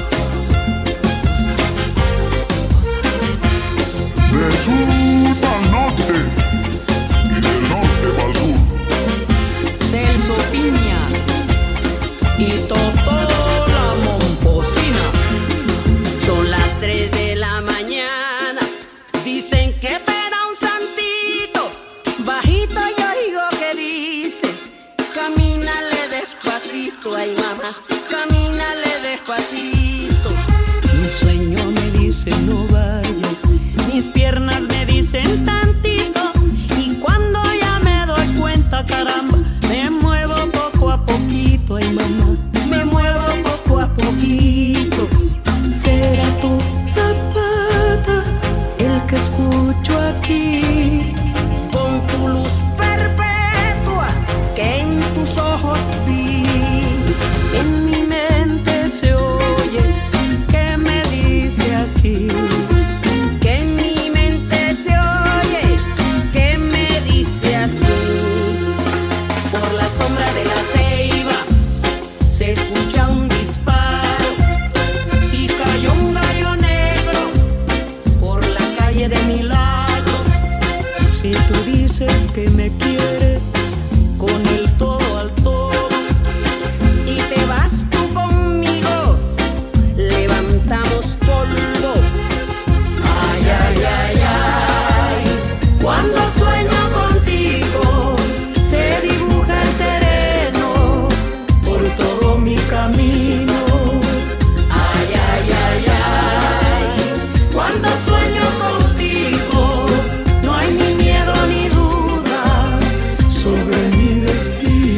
Del sur al norte y del norte al sur. Celso Piña y Totó la Momposina. Son las tres de la mañana, dicen que pena un santito, bajito yo oigo que dice: camínale despacito, ay mamá, camínale despacito. Mi sueño me dice no vayas, mis piernas me dicen tantito, y cuando ya me doy cuenta, caramba, me muevo poco a poquito, ay mamá, me muevo poco a poquito. Serás tú, Zapata, el que escucho aquí, con tu luz perpetua que en tus ojos vi. En mi mente se oye que me dice así. Que en mi mente se oye que me dice así. Por la sombra de la ceiba se escucha un disparo y cayó un gallo negro por la calle de Milagros. Si tú dices que me quieres con el todo al todo y te vas tú conmigo, levantamos polvo. Ay, ay, ay, ay, cuando sueño contigo se dibuja el sereno por todo mi camino. Ay, ay, ay, ay, cuando sueño contigo no hay ni miedo ni duda sobre mi destino.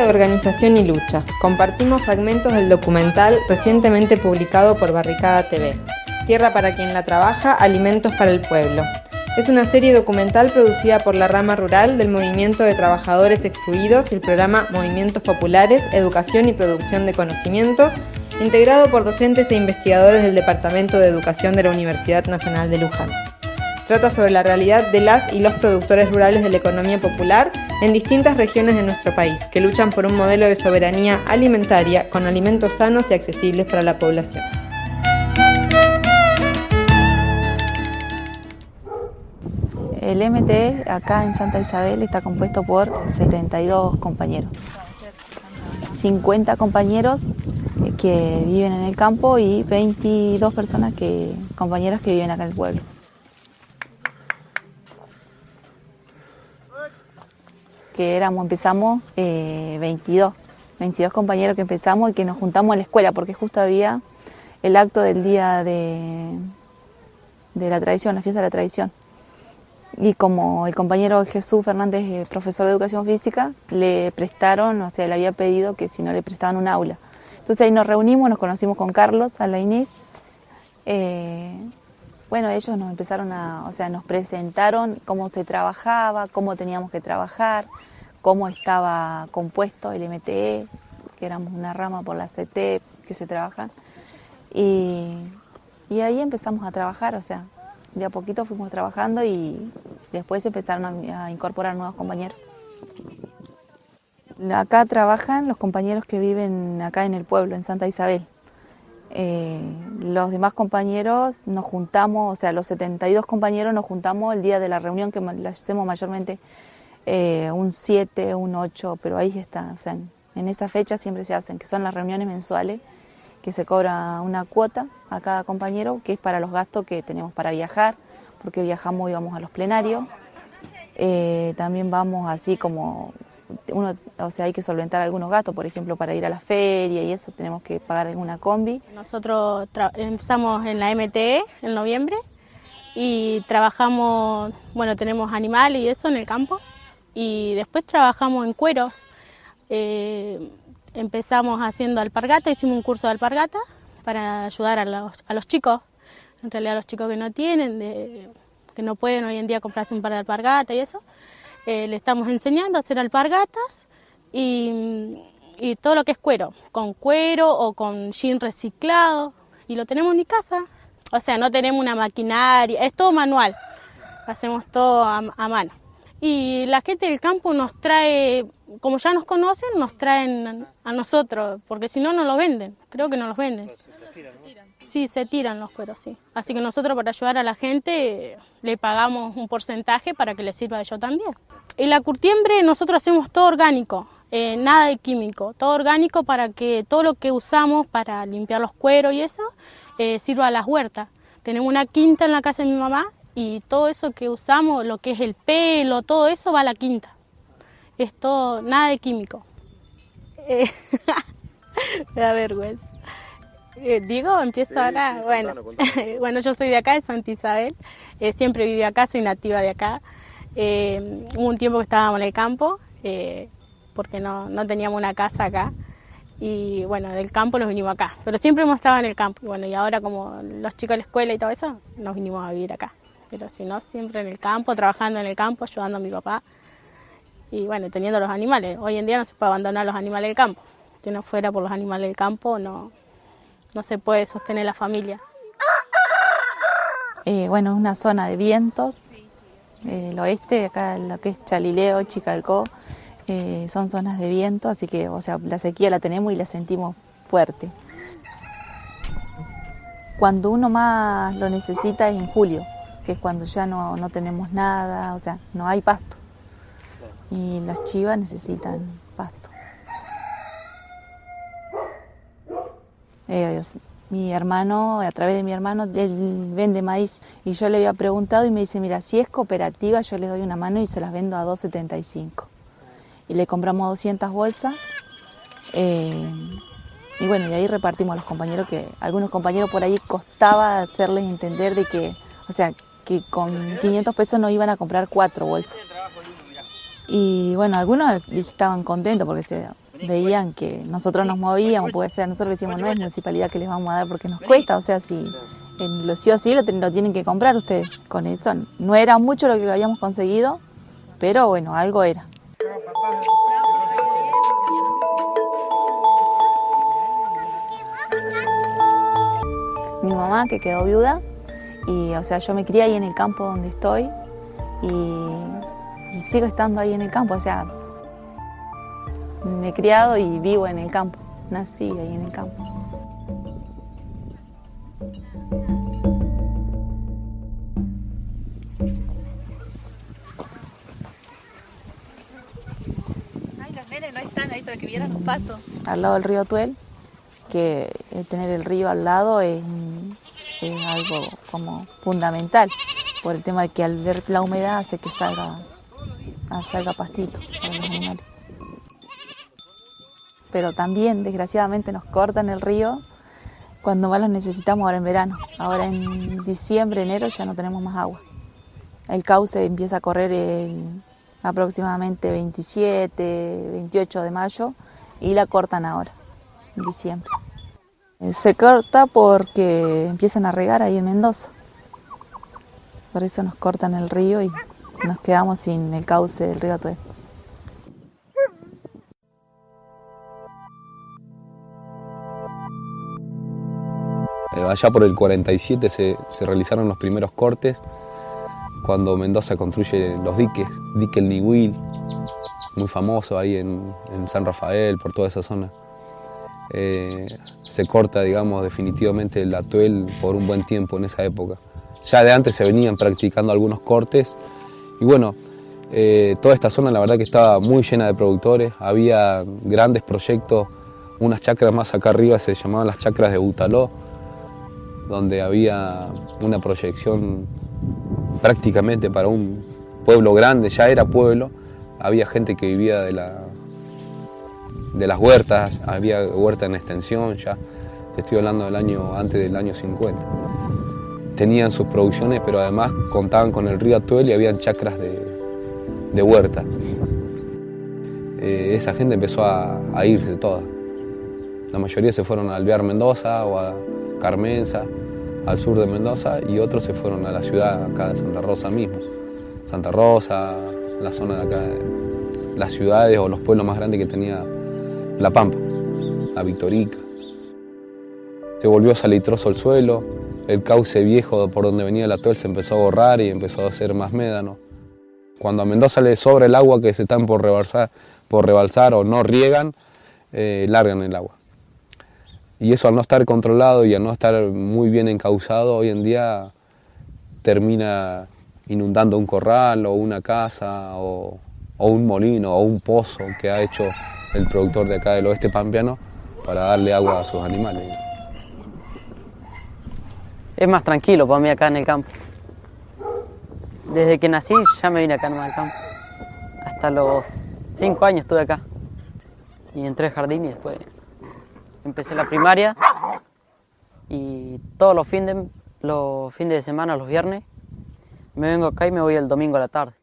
de organización y lucha. Compartimos fragmentos del documental recientemente publicado por Barricada T V. Tierra para quien la trabaja, alimentos para el pueblo. Es una serie documental producida por la rama rural del Movimiento de Trabajadores Excluidos y el programa Movimientos Populares, Educación y Producción de Conocimientos, integrado por docentes e investigadores del Departamento de Educación de la Universidad Nacional de Luján. Trata sobre la realidad de las y los productores rurales de la economía popular en distintas regiones de nuestro país, que luchan por un modelo de soberanía alimentaria con alimentos sanos y accesibles para la población. El M T E acá en Santa Isabel está compuesto por setenta y dos compañeros. cincuenta compañeros que viven en el campo y veintidós personas que, compañeros que viven acá en el pueblo. Que éramos, empezamos eh, veintidós, veintidós compañeros que empezamos y que nos juntamos en la escuela, porque justo había el acto del día de, de la tradición, la fiesta de la tradición. Y como el compañero Jesús Fernández, eh, profesor de educación física, le prestaron, o sea, le había pedido que si no le prestaban un aula. Entonces ahí nos reunimos, nos conocimos con Carlos, Alainís. Eh, bueno, ellos nos empezaron a, o sea, nos presentaron cómo se trabajaba, cómo teníamos que trabajar, cómo estaba compuesto el M T E, que éramos una rama por la C T que se trabajan. Y, y ahí empezamos a trabajar, o sea, de a poquito fuimos trabajando y después empezaron a, a incorporar nuevos compañeros. Acá trabajan los compañeros que viven acá en el pueblo, en Santa Isabel. Eh, los demás compañeros nos juntamos, o sea, los setenta y dos compañeros nos juntamos el día de la reunión, que la hacemos mayormente eh, un siete, un ocho, pero ahí está, o sea, en, en esa fecha siempre se hacen, que son las reuniones mensuales, que se cobra una cuota a cada compañero, que es para los gastos que tenemos para viajar, porque viajamos y vamos a los plenarios. Eh, también vamos así como, uno, o sea, hay que solventar algunos gastos, por ejemplo, para ir a la feria y eso, tenemos que pagar alguna combi. Nosotros empezamos en la M T E en noviembre y trabajamos, bueno, tenemos animales y eso en el campo, y después trabajamos en cueros. Eh, Empezamos haciendo alpargata, hicimos un curso de alpargata para ayudar a los, a los chicos, en realidad a los chicos que no tienen, de, que no pueden hoy en día comprarse un par de alpargatas y eso. Eh, le estamos enseñando a hacer alpargatas y, y todo lo que es cuero, con cuero o con jean reciclado, y lo tenemos en mi casa. O sea, no tenemos una maquinaria, es todo manual, hacemos todo a, a mano. Y la gente del campo nos trae, como ya nos conocen, nos traen a nosotros, porque si no, no los venden, creo que no los venden. Sí, se tiran los cueros, sí. Así que nosotros, para ayudar a la gente, le pagamos un porcentaje para que les sirva a ellos también. En la curtiembre nosotros hacemos todo orgánico, eh, nada de químico, todo orgánico para que todo lo que usamos para limpiar los cueros y eso, eh, sirva a las huertas. Tenemos una quinta en la casa de mi mamá, y todo eso que usamos, lo que es el pelo, todo eso va a la quinta. Es todo, nada de químico. Eh, me da vergüenza. Eh, digo, empiezo sí, ahora. Sí, bueno, bueno, yo soy de acá, de Santa Isabel. Eh, siempre viví acá, soy nativa de acá. Eh, hubo un tiempo que estábamos en el campo, eh, porque no, no teníamos una casa acá. Y bueno, del campo nos vinimos acá. Pero siempre hemos estado en el campo. Y bueno, y ahora como los chicos de la escuela y todo eso, nos vinimos a vivir acá. Pero si no, siempre en el campo, trabajando en el campo, ayudando a mi papá. Y bueno, teniendo los animales. Hoy en día no se puede abandonar los animales del campo. Si no fuera por los animales del campo, no, no se puede sostener la familia. Eh, bueno, es una zona de vientos. Eh, el oeste, acá lo que es Chalileo, Chicalcó, eh, son zonas de viento, así que, o sea, la sequía la tenemos y la sentimos fuerte. Cuando uno más lo necesita es en julio, que es cuando ya no, no tenemos nada, o sea, no hay pasto. Y las chivas necesitan pasto. Eh, mi hermano, a través de mi hermano, él vende maíz y yo le había preguntado y me dice, mira, si es cooperativa yo les doy una mano y se las vendo a dos setenta y cinco. Y le compramos doscientas bolsas eh, y bueno, y ahí repartimos a los compañeros, que algunos compañeros por ahí costaba hacerles entender de que, o sea, que con quinientos pesos no iban a comprar cuatro bolsas. Y bueno, algunos estaban contentos porque se, veían que nosotros nos movíamos, puede ser, nosotros decíamos, no es municipalidad que les vamos a dar porque nos cuesta, o sea, si en lo sí o sí lo, lo tienen que comprar ustedes. Con eso no era mucho lo que habíamos conseguido, pero bueno, algo era. Mi mamá, que quedó viuda, y o sea, yo me crié ahí en el campo donde estoy y, y sigo estando ahí en el campo, o sea, me he criado y vivo en el campo, nací ahí en el campo. Ay, los nenes no están ahí para que vieran los patos. Al lado del río Tuel, que tener el río al lado es, es algo como fundamental, por el tema de que al ver la humedad hace que salga, salga pastito para los animales. Pero también, desgraciadamente, nos cortan el río cuando más los necesitamos ahora en verano. Ahora en diciembre, enero ya no tenemos más agua. El cauce empieza a correr el, aproximadamente veintisiete, veintiocho de mayo y la cortan ahora, en diciembre. Se corta porque empiezan a regar ahí en Mendoza. Por eso nos cortan el río y nos quedamos sin el cauce del río Tuel. Allá por el cuarenta y siete se, se realizaron los primeros cortes, cuando Mendoza construye los diques, dique El Nihuil, muy famoso ahí en, en San Rafael, por toda esa zona. Eh, se corta, digamos, definitivamente el Atuel por un buen tiempo en esa época. Ya de antes se venían practicando algunos cortes y bueno, eh, toda esta zona la verdad que estaba muy llena de productores, había grandes proyectos, unas chacras más acá arriba se llamaban las chacras de Butaló, donde había una proyección prácticamente para un pueblo grande, ya era pueblo, había gente que vivía de, la, de las huertas, había huerta en extensión, ya te estoy hablando del año antes del año cincuenta. Tenían sus producciones, pero además contaban con el río Atuel y habían chacras de, de huerta. Eh, esa gente empezó a, a irse toda. La mayoría se fueron a Alvear, Mendoza, o a Carmenza, al sur de Mendoza, y otros se fueron a la ciudad acá de Santa Rosa mismo. Santa Rosa, la zona de acá, las ciudades o los pueblos más grandes que tenía La Pampa, la Victorica. Se volvió salitroso el suelo, el cauce viejo por donde venía el Atuel se empezó a borrar y empezó a hacer más médano. Cuando a Mendoza le sobra el agua que se están por rebalsar, por rebalsar o no riegan, eh, largan el agua. Y eso al no estar controlado y al no estar muy bien encauzado, hoy en día termina inundando un corral o una casa o, o un molino o un pozo que ha hecho el productor de acá del oeste pampeano para darle agua a sus animales. Es más tranquilo para mí acá en el campo. Desde que nací ya me vine acá nomás al campo. Hasta los cinco años estuve acá. Y entré al jardín y después empecé la primaria. Y todos los fines, los fines de semana, los viernes, me vengo acá y me voy el domingo a la tarde.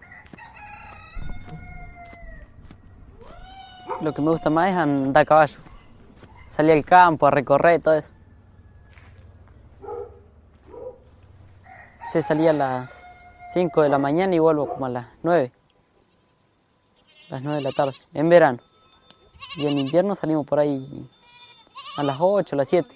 Lo que me gusta más es andar a caballo. Salir al campo, a recorrer, todo eso. Se salía a las cinco de la mañana y vuelvo como a las nueve. A las nueve de la tarde, en verano. Y en invierno salimos por ahí a las ocho, a las siete.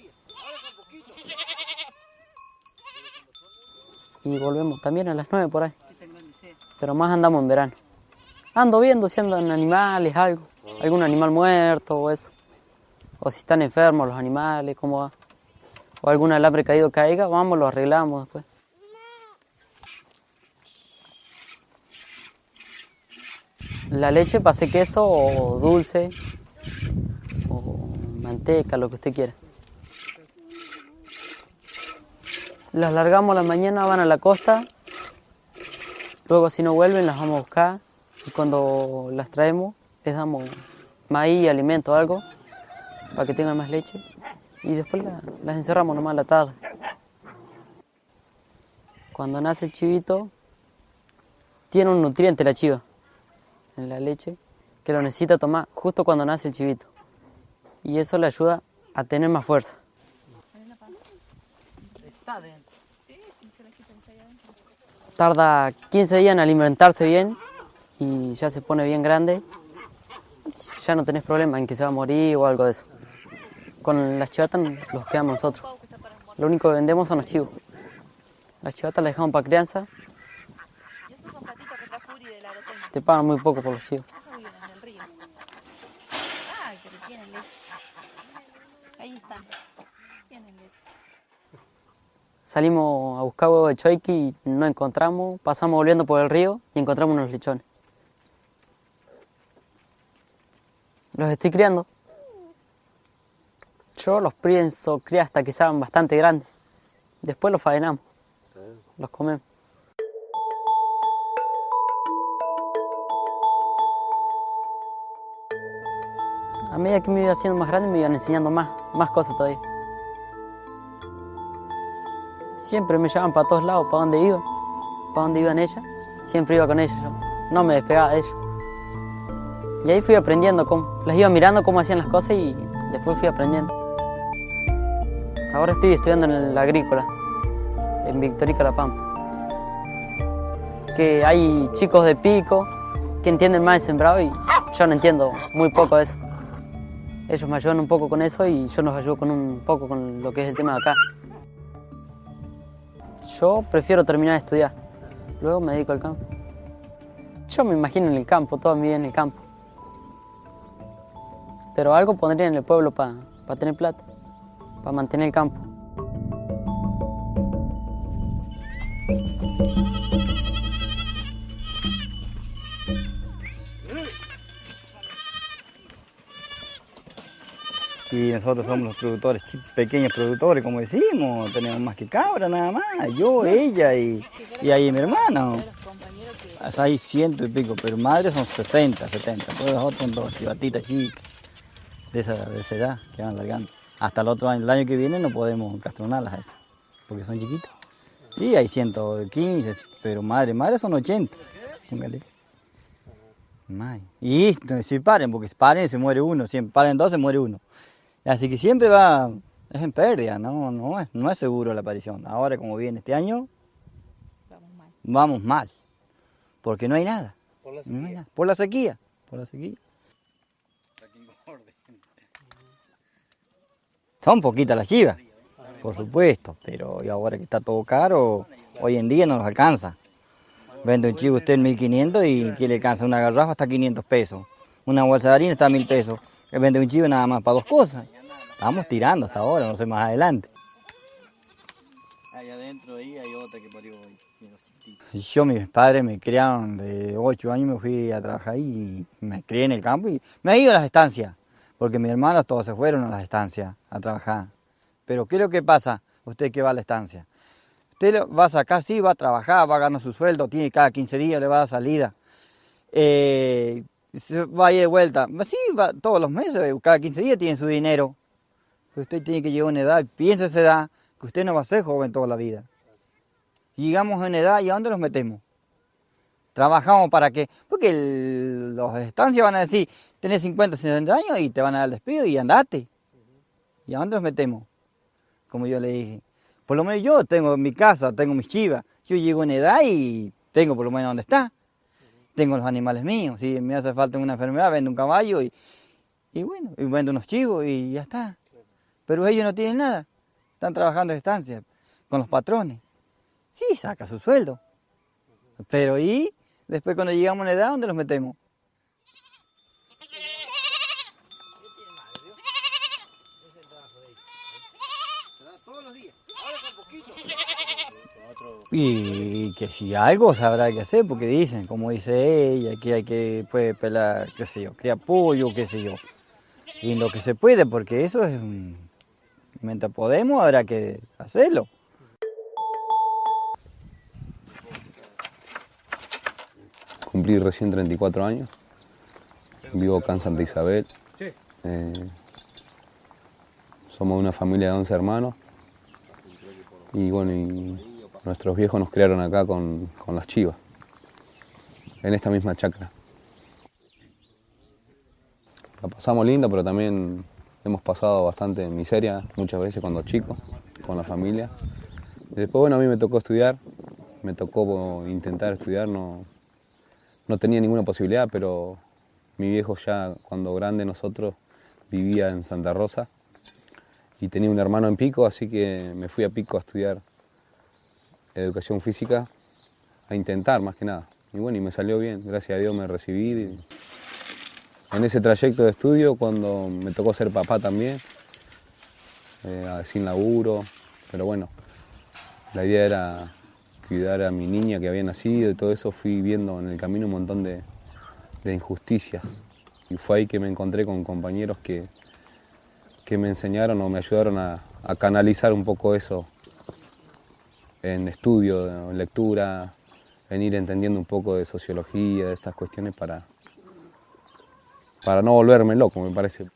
Y volvemos también a las nueve por ahí. Pero más andamos en verano. Ando viendo si andan animales, algo. Algún animal muerto o eso. O si están enfermos los animales, cómo va. O algún alambre caído caiga, vamos, lo arreglamos después. La leche para hacer queso o dulce, o manteca, lo que usted quiera. Las largamos a la mañana, van a la costa, luego si no vuelven las vamos a buscar y cuando las traemos les damos maíz, alimento, algo, para que tengan más leche y después la, las encerramos nomás a la tarde. Cuando nace el chivito, tiene un nutriente la chiva en la leche, que lo necesita tomar justo cuando nace el chivito. Y eso le ayuda a tener más fuerza. Tarda quince días en alimentarse bien y ya se pone bien grande. Ya no tenés problema en que se va a morir o algo de eso. Con las chivatas los quedamos nosotros. Lo único que vendemos son los chivos. Las chivatas las dejamos para crianza. Te pagan muy poco por los chivos. Ah, que tienen leche. Ahí están. Tienen leche. Salimos a buscar huevos de choiqui y no encontramos. Pasamos volviendo por el río y encontramos unos lechones. Los estoy criando. Yo los pienso criar hasta que sean bastante grandes. Después los faenamos. Los comemos. A medida que me iba haciendo más grande me iban enseñando más, más cosas todavía. Siempre me llevaban para todos lados, para donde iba, para donde iban ellas. Siempre iba con ellas yo, no me despegaba de ellos. Y ahí fui aprendiendo, cómo, las iba mirando cómo hacían las cosas y después fui aprendiendo. Ahora estoy estudiando en la agrícola, en Victorica La Pampa. Que hay chicos de pico que entienden más el sembrado y yo no entiendo muy poco de eso. Ellos me ayudan un poco con eso y yo nos ayudo con un poco con lo que es el tema de acá. Yo prefiero terminar de estudiar, luego me dedico al campo. Yo me imagino en el campo, toda mi vida en el campo. Pero algo pondría en el pueblo para pa tener plata, para mantener el campo. Y nosotros somos los productores, pequeños productores, como decimos, tenemos más que cabra nada más, yo, ella y, y ahí mi hermano. Hay ciento y pico, pero madres son sesenta, setenta, todos los otros son dos chivatitas chicas, de esa, de esa edad que van largando. Hasta el otro año, el año que viene no podemos castronarlas a esas, porque son chiquitas. Y hay ciento quince, pero madre, madre son ochenta, póngale. May. Y si paren, porque si paren se muere uno, si paren dos se muere uno. Así que siempre va, es en pérdida, no, no, es, no es seguro la aparición. Ahora como viene este año, vamos mal, vamos mal porque no hay nada. Por la sequía. No hay nada. Por la sequía, por la sequía. Son poquitas las chivas, por supuesto, pero y ahora que está todo caro, hoy en día no nos alcanza. Vende un chivo usted en mil quinientos y que le alcanza una garrafa hasta quinientos pesos. Una bolsa de harina está a mil pesos. Vende un chivo nada más para dos cosas. Estamos tirando hasta ahora, no sé más adelante. Ahí adentro ahí hay otra que parió hoy. Yo, mis padres me criaron de ocho años, me fui a trabajar y me crié en el campo y me he ido a las estancias, porque mis hermanos todos se fueron a las estancias a trabajar. Pero ¿qué es lo que pasa? Usted que va a la estancia. Usted va a sacar, sí, va a trabajar, va a ganar su sueldo, tiene cada quince días, le va a dar salida. Eh, se va a ir de vuelta. Sí, va, todos los meses, cada quince días tiene su dinero. Usted tiene que llegar a una edad, piensa esa edad, que usted no va a ser joven toda la vida. Llegamos a una edad y ¿a dónde los metemos? ¿Trabajamos para qué? Porque el, los de estancia van a decir, tenés cincuenta, sesenta años y te van a dar el despido y andate. ¿Y a dónde los metemos? Como yo le dije. Por lo menos yo tengo mi casa, tengo mis chivas. Yo llego a una edad y tengo por lo menos donde está. Tengo los animales míos. Si me hace falta una enfermedad, vendo un caballo y, y bueno, y vendo unos chivos y ya está. Pero ellos no tienen nada. Están trabajando a estancia con los patrones. Sí, saca su sueldo. Pero ¿y después cuando llegamos a una edad, dónde los metemos? Y que si algo se habrá que hacer, porque dicen, como dice ella, que hay que puede pelar, qué sé yo, criar pollo, qué sé yo. Y lo que se puede, porque eso es, mientras podemos, habrá que hacerlo. Cumplí recién treinta y cuatro años, vivo acá en Santa Isabel. Eh, somos una familia de once hermanos y bueno, y nuestros viejos nos criaron acá con, con las chivas, en esta misma chacra. pasamos lindo, pero también hemos pasado bastante miseria muchas veces cuando chicos, con la familia. Y después, bueno, a mí me tocó estudiar, me tocó intentar estudiar, no, no tenía ninguna posibilidad, pero mi viejo ya cuando grande nosotros vivía en Santa Rosa y tenía un hermano en Pico, así que me fui a Pico a estudiar educación física, a intentar más que nada. Y bueno, y me salió bien, gracias a Dios me recibí. Y en ese trayecto de estudio, cuando me tocó ser papá también, eh, sin laburo, pero bueno, la idea era cuidar a mi niña que había nacido y todo eso, fui viendo en el camino un montón de, de injusticias. Y fue ahí que me encontré con compañeros que, que me enseñaron o me ayudaron a, a canalizar un poco eso en estudio, en lectura, en ir entendiendo un poco de sociología, de estas cuestiones para, para no volverme loco, me parece.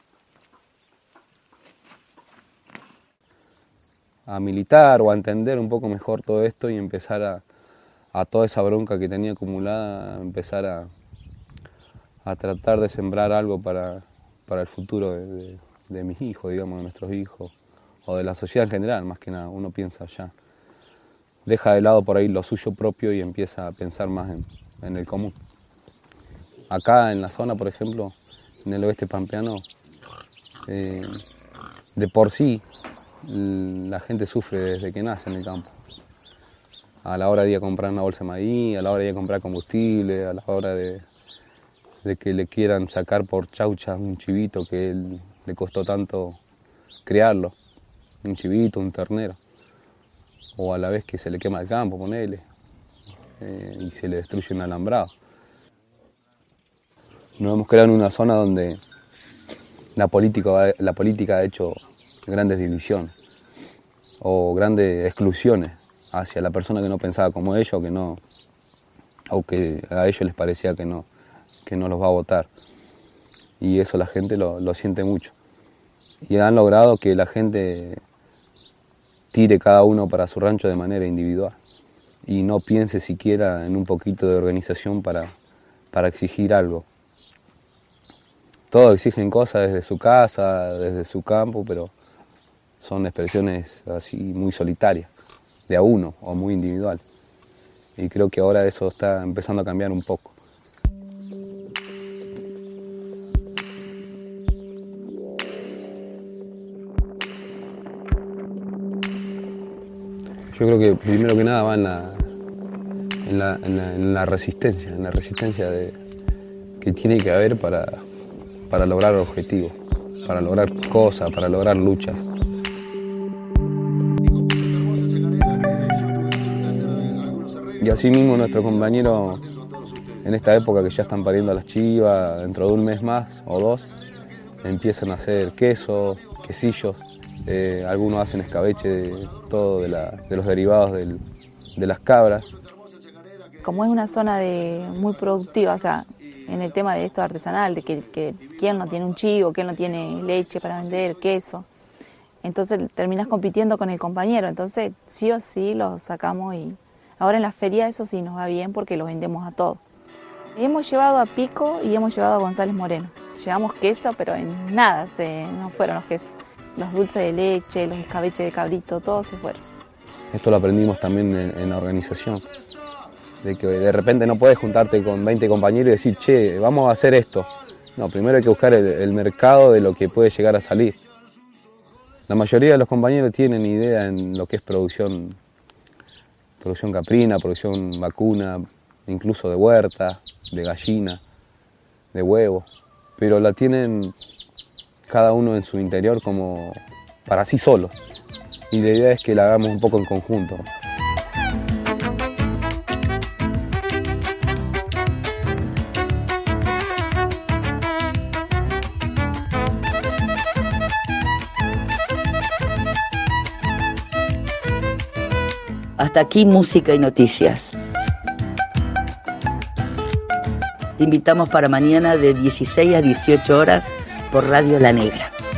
A militar o a entender un poco mejor todo esto y empezar a, a toda esa bronca que tenía acumulada, a empezar a, a tratar de sembrar algo para, para el futuro de, de, de mis hijos, digamos, de nuestros hijos, o de la sociedad en general, más que nada. Uno piensa ya, deja de lado por ahí lo suyo propio y empieza a pensar más en, en el común. Acá en la zona, por ejemplo, en el oeste pampeano, eh, de por sí la gente sufre desde que nace en el campo. A la hora de ir a comprar una bolsa de maíz, a la hora de ir a comprar combustible, a la hora de, de que le quieran sacar por chaucha un chivito que él, le costó tanto criarlo, un chivito, un ternero, o a la vez que se le quema el campo, ponele, eh, y se le destruye un alambrado. Nos hemos creado en una zona donde la política, la política ha hecho grandes divisiones o grandes exclusiones hacia la persona que no pensaba como ellos o que no, o que a ellos les parecía que no, que no los va a votar. Y eso la gente lo, lo siente mucho. Y han logrado que la gente tire cada uno para su rancho de manera individual y no piense siquiera en un poquito de organización para, para exigir algo. Todos exigen cosas desde su casa, desde su campo, pero son expresiones así muy solitarias, de a uno o muy individual. Y creo que ahora eso está empezando a cambiar un poco. Yo creo que primero que nada va en la, en la, en la, en la resistencia, en la resistencia de, que tiene que haber para, para lograr objetivos, para lograr cosas, para lograr luchas. Y así mismo nuestros compañeros en esta época que ya están pariendo a las chivas, dentro de un mes más o dos, empiezan a hacer queso, quesillos, eh, algunos hacen escabeche de todo de, la, de los derivados del, de las cabras. Como es una zona de, muy productiva, o sea, en el tema de esto artesanal, de que, que quién no tiene un chivo, quién no tiene leche para vender, queso, entonces terminas compitiendo con el compañero, entonces sí o sí los sacamos y ahora en la feria eso sí nos va bien porque lo vendemos a todos. Y hemos llevado a Pico y hemos llevado a González Moreno. Llevamos queso, pero en nada se no fueron los quesos. Los dulces de leche, los escabeches de cabrito, todos se fueron. Esto lo aprendimos también en, en la organización. De que de repente no puedes juntarte con veinte compañeros y decir, che, vamos a hacer esto. No, primero hay que buscar el, el mercado de lo que puede llegar a salir. La mayoría de los compañeros tienen idea en lo que es producción, producción caprina, producción vacuna, incluso de huerta, de gallina, de huevo, pero la tienen cada uno en su interior como para sí solos. Y la idea es que la hagamos un poco en conjunto. Hasta aquí música y noticias. Te invitamos para mañana de dieciséis a dieciocho horas por Radio La Negra.